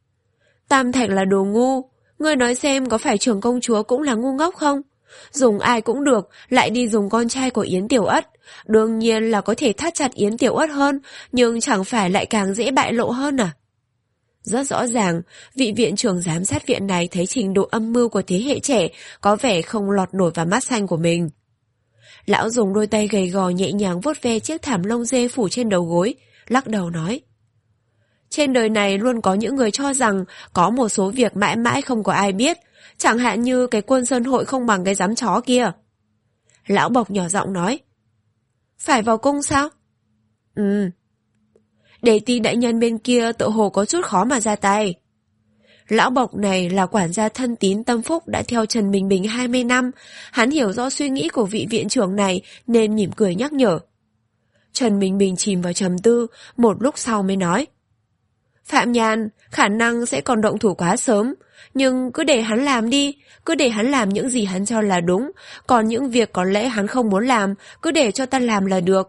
Tam Thạch là đồ ngu, ngươi nói xem có phải trưởng công chúa cũng là ngu ngốc không? Dùng ai cũng được, lại đi dùng con trai của Yến Tiểu Ất. Đương nhiên là có thể thắt chặt Yến Tiểu Ất hơn, nhưng chẳng phải lại càng dễ bại lộ hơn à? Rất rõ ràng, vị viện trưởng giám sát viện này thấy trình độ âm mưu của thế hệ trẻ có vẻ không lọt nổi vào mắt xanh của mình. Lão dùng đôi tay gầy gò nhẹ nhàng vuốt ve chiếc thảm lông dê phủ trên đầu gối, lắc đầu nói. Trên đời này luôn có những người cho rằng có một số việc mãi mãi không có ai biết, chẳng hạn như cái Quân Sơn Hội không bằng cái giám chó kia. Lão Bộc nhỏ giọng nói. Phải vào cung sao? Ừ. Đề ti đại nhân bên kia tự hồ có chút khó mà ra tay. Lão Bộc này là quản gia thân tín tâm phúc đã theo Trần Bình Bình hai mươi năm, hắn hiểu rõ suy nghĩ của vị viện trưởng này nên mỉm cười nhắc nhở. Trần Bình Bình chìm vào trầm tư, một lúc sau mới nói. Phạm Nhàn, khả năng sẽ còn động thủ quá sớm, nhưng cứ để hắn làm đi, cứ để hắn làm những gì hắn cho là đúng, còn những việc có lẽ hắn không muốn làm, cứ để cho ta làm là được.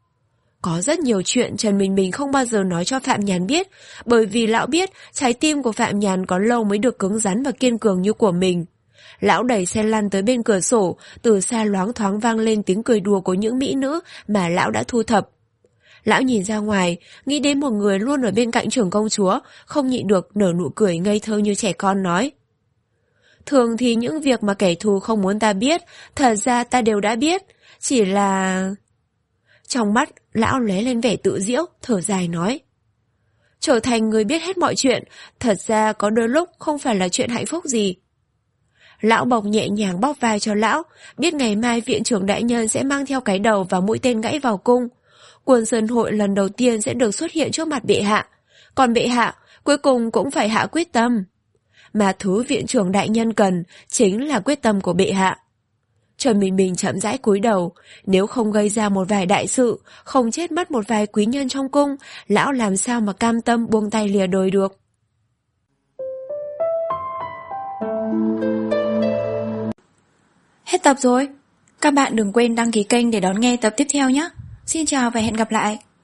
Có rất nhiều chuyện Trần Bình Bình không bao giờ nói cho Phạm Nhàn biết, bởi vì lão biết trái tim của Phạm Nhàn có lâu mới được cứng rắn và kiên cường như của mình. Lão đẩy xe lăn tới bên cửa sổ, từ xa loáng thoáng vang lên tiếng cười đùa của những mỹ nữ mà lão đã thu thập. Lão nhìn ra ngoài, nghĩ đến một người luôn ở bên cạnh trưởng công chúa, không nhịn được nở nụ cười ngây thơ như trẻ con nói. Thường thì những việc mà kẻ thù không muốn ta biết, thật ra ta đều đã biết, chỉ là... Trong mắt, lão lóe lên vẻ tự giễu, thở dài nói. Trở thành người biết hết mọi chuyện, thật ra có đôi lúc không phải là chuyện hạnh phúc gì. Lão Bộc nhẹ nhàng bóp vai cho lão, biết ngày mai viện trưởng đại nhân sẽ mang theo cái đầu và mũi tên gãy vào cung. Quân Sơn Hội lần đầu tiên sẽ được xuất hiện trước mặt bệ hạ, còn bệ hạ cuối cùng cũng phải hạ quyết tâm. Mà thứ viện trưởng đại nhân cần chính là quyết tâm của bệ hạ. Trần Bình Bình chậm rãi cúi đầu, nếu không gây ra một vài đại sự, không chết mất một vài quý nhân trong cung, lão làm sao mà cam tâm buông tay lìa đời được. Hết tập rồi. Các bạn đừng quên đăng ký kênh để đón nghe tập tiếp theo nhé. Xin chào và hẹn gặp lại.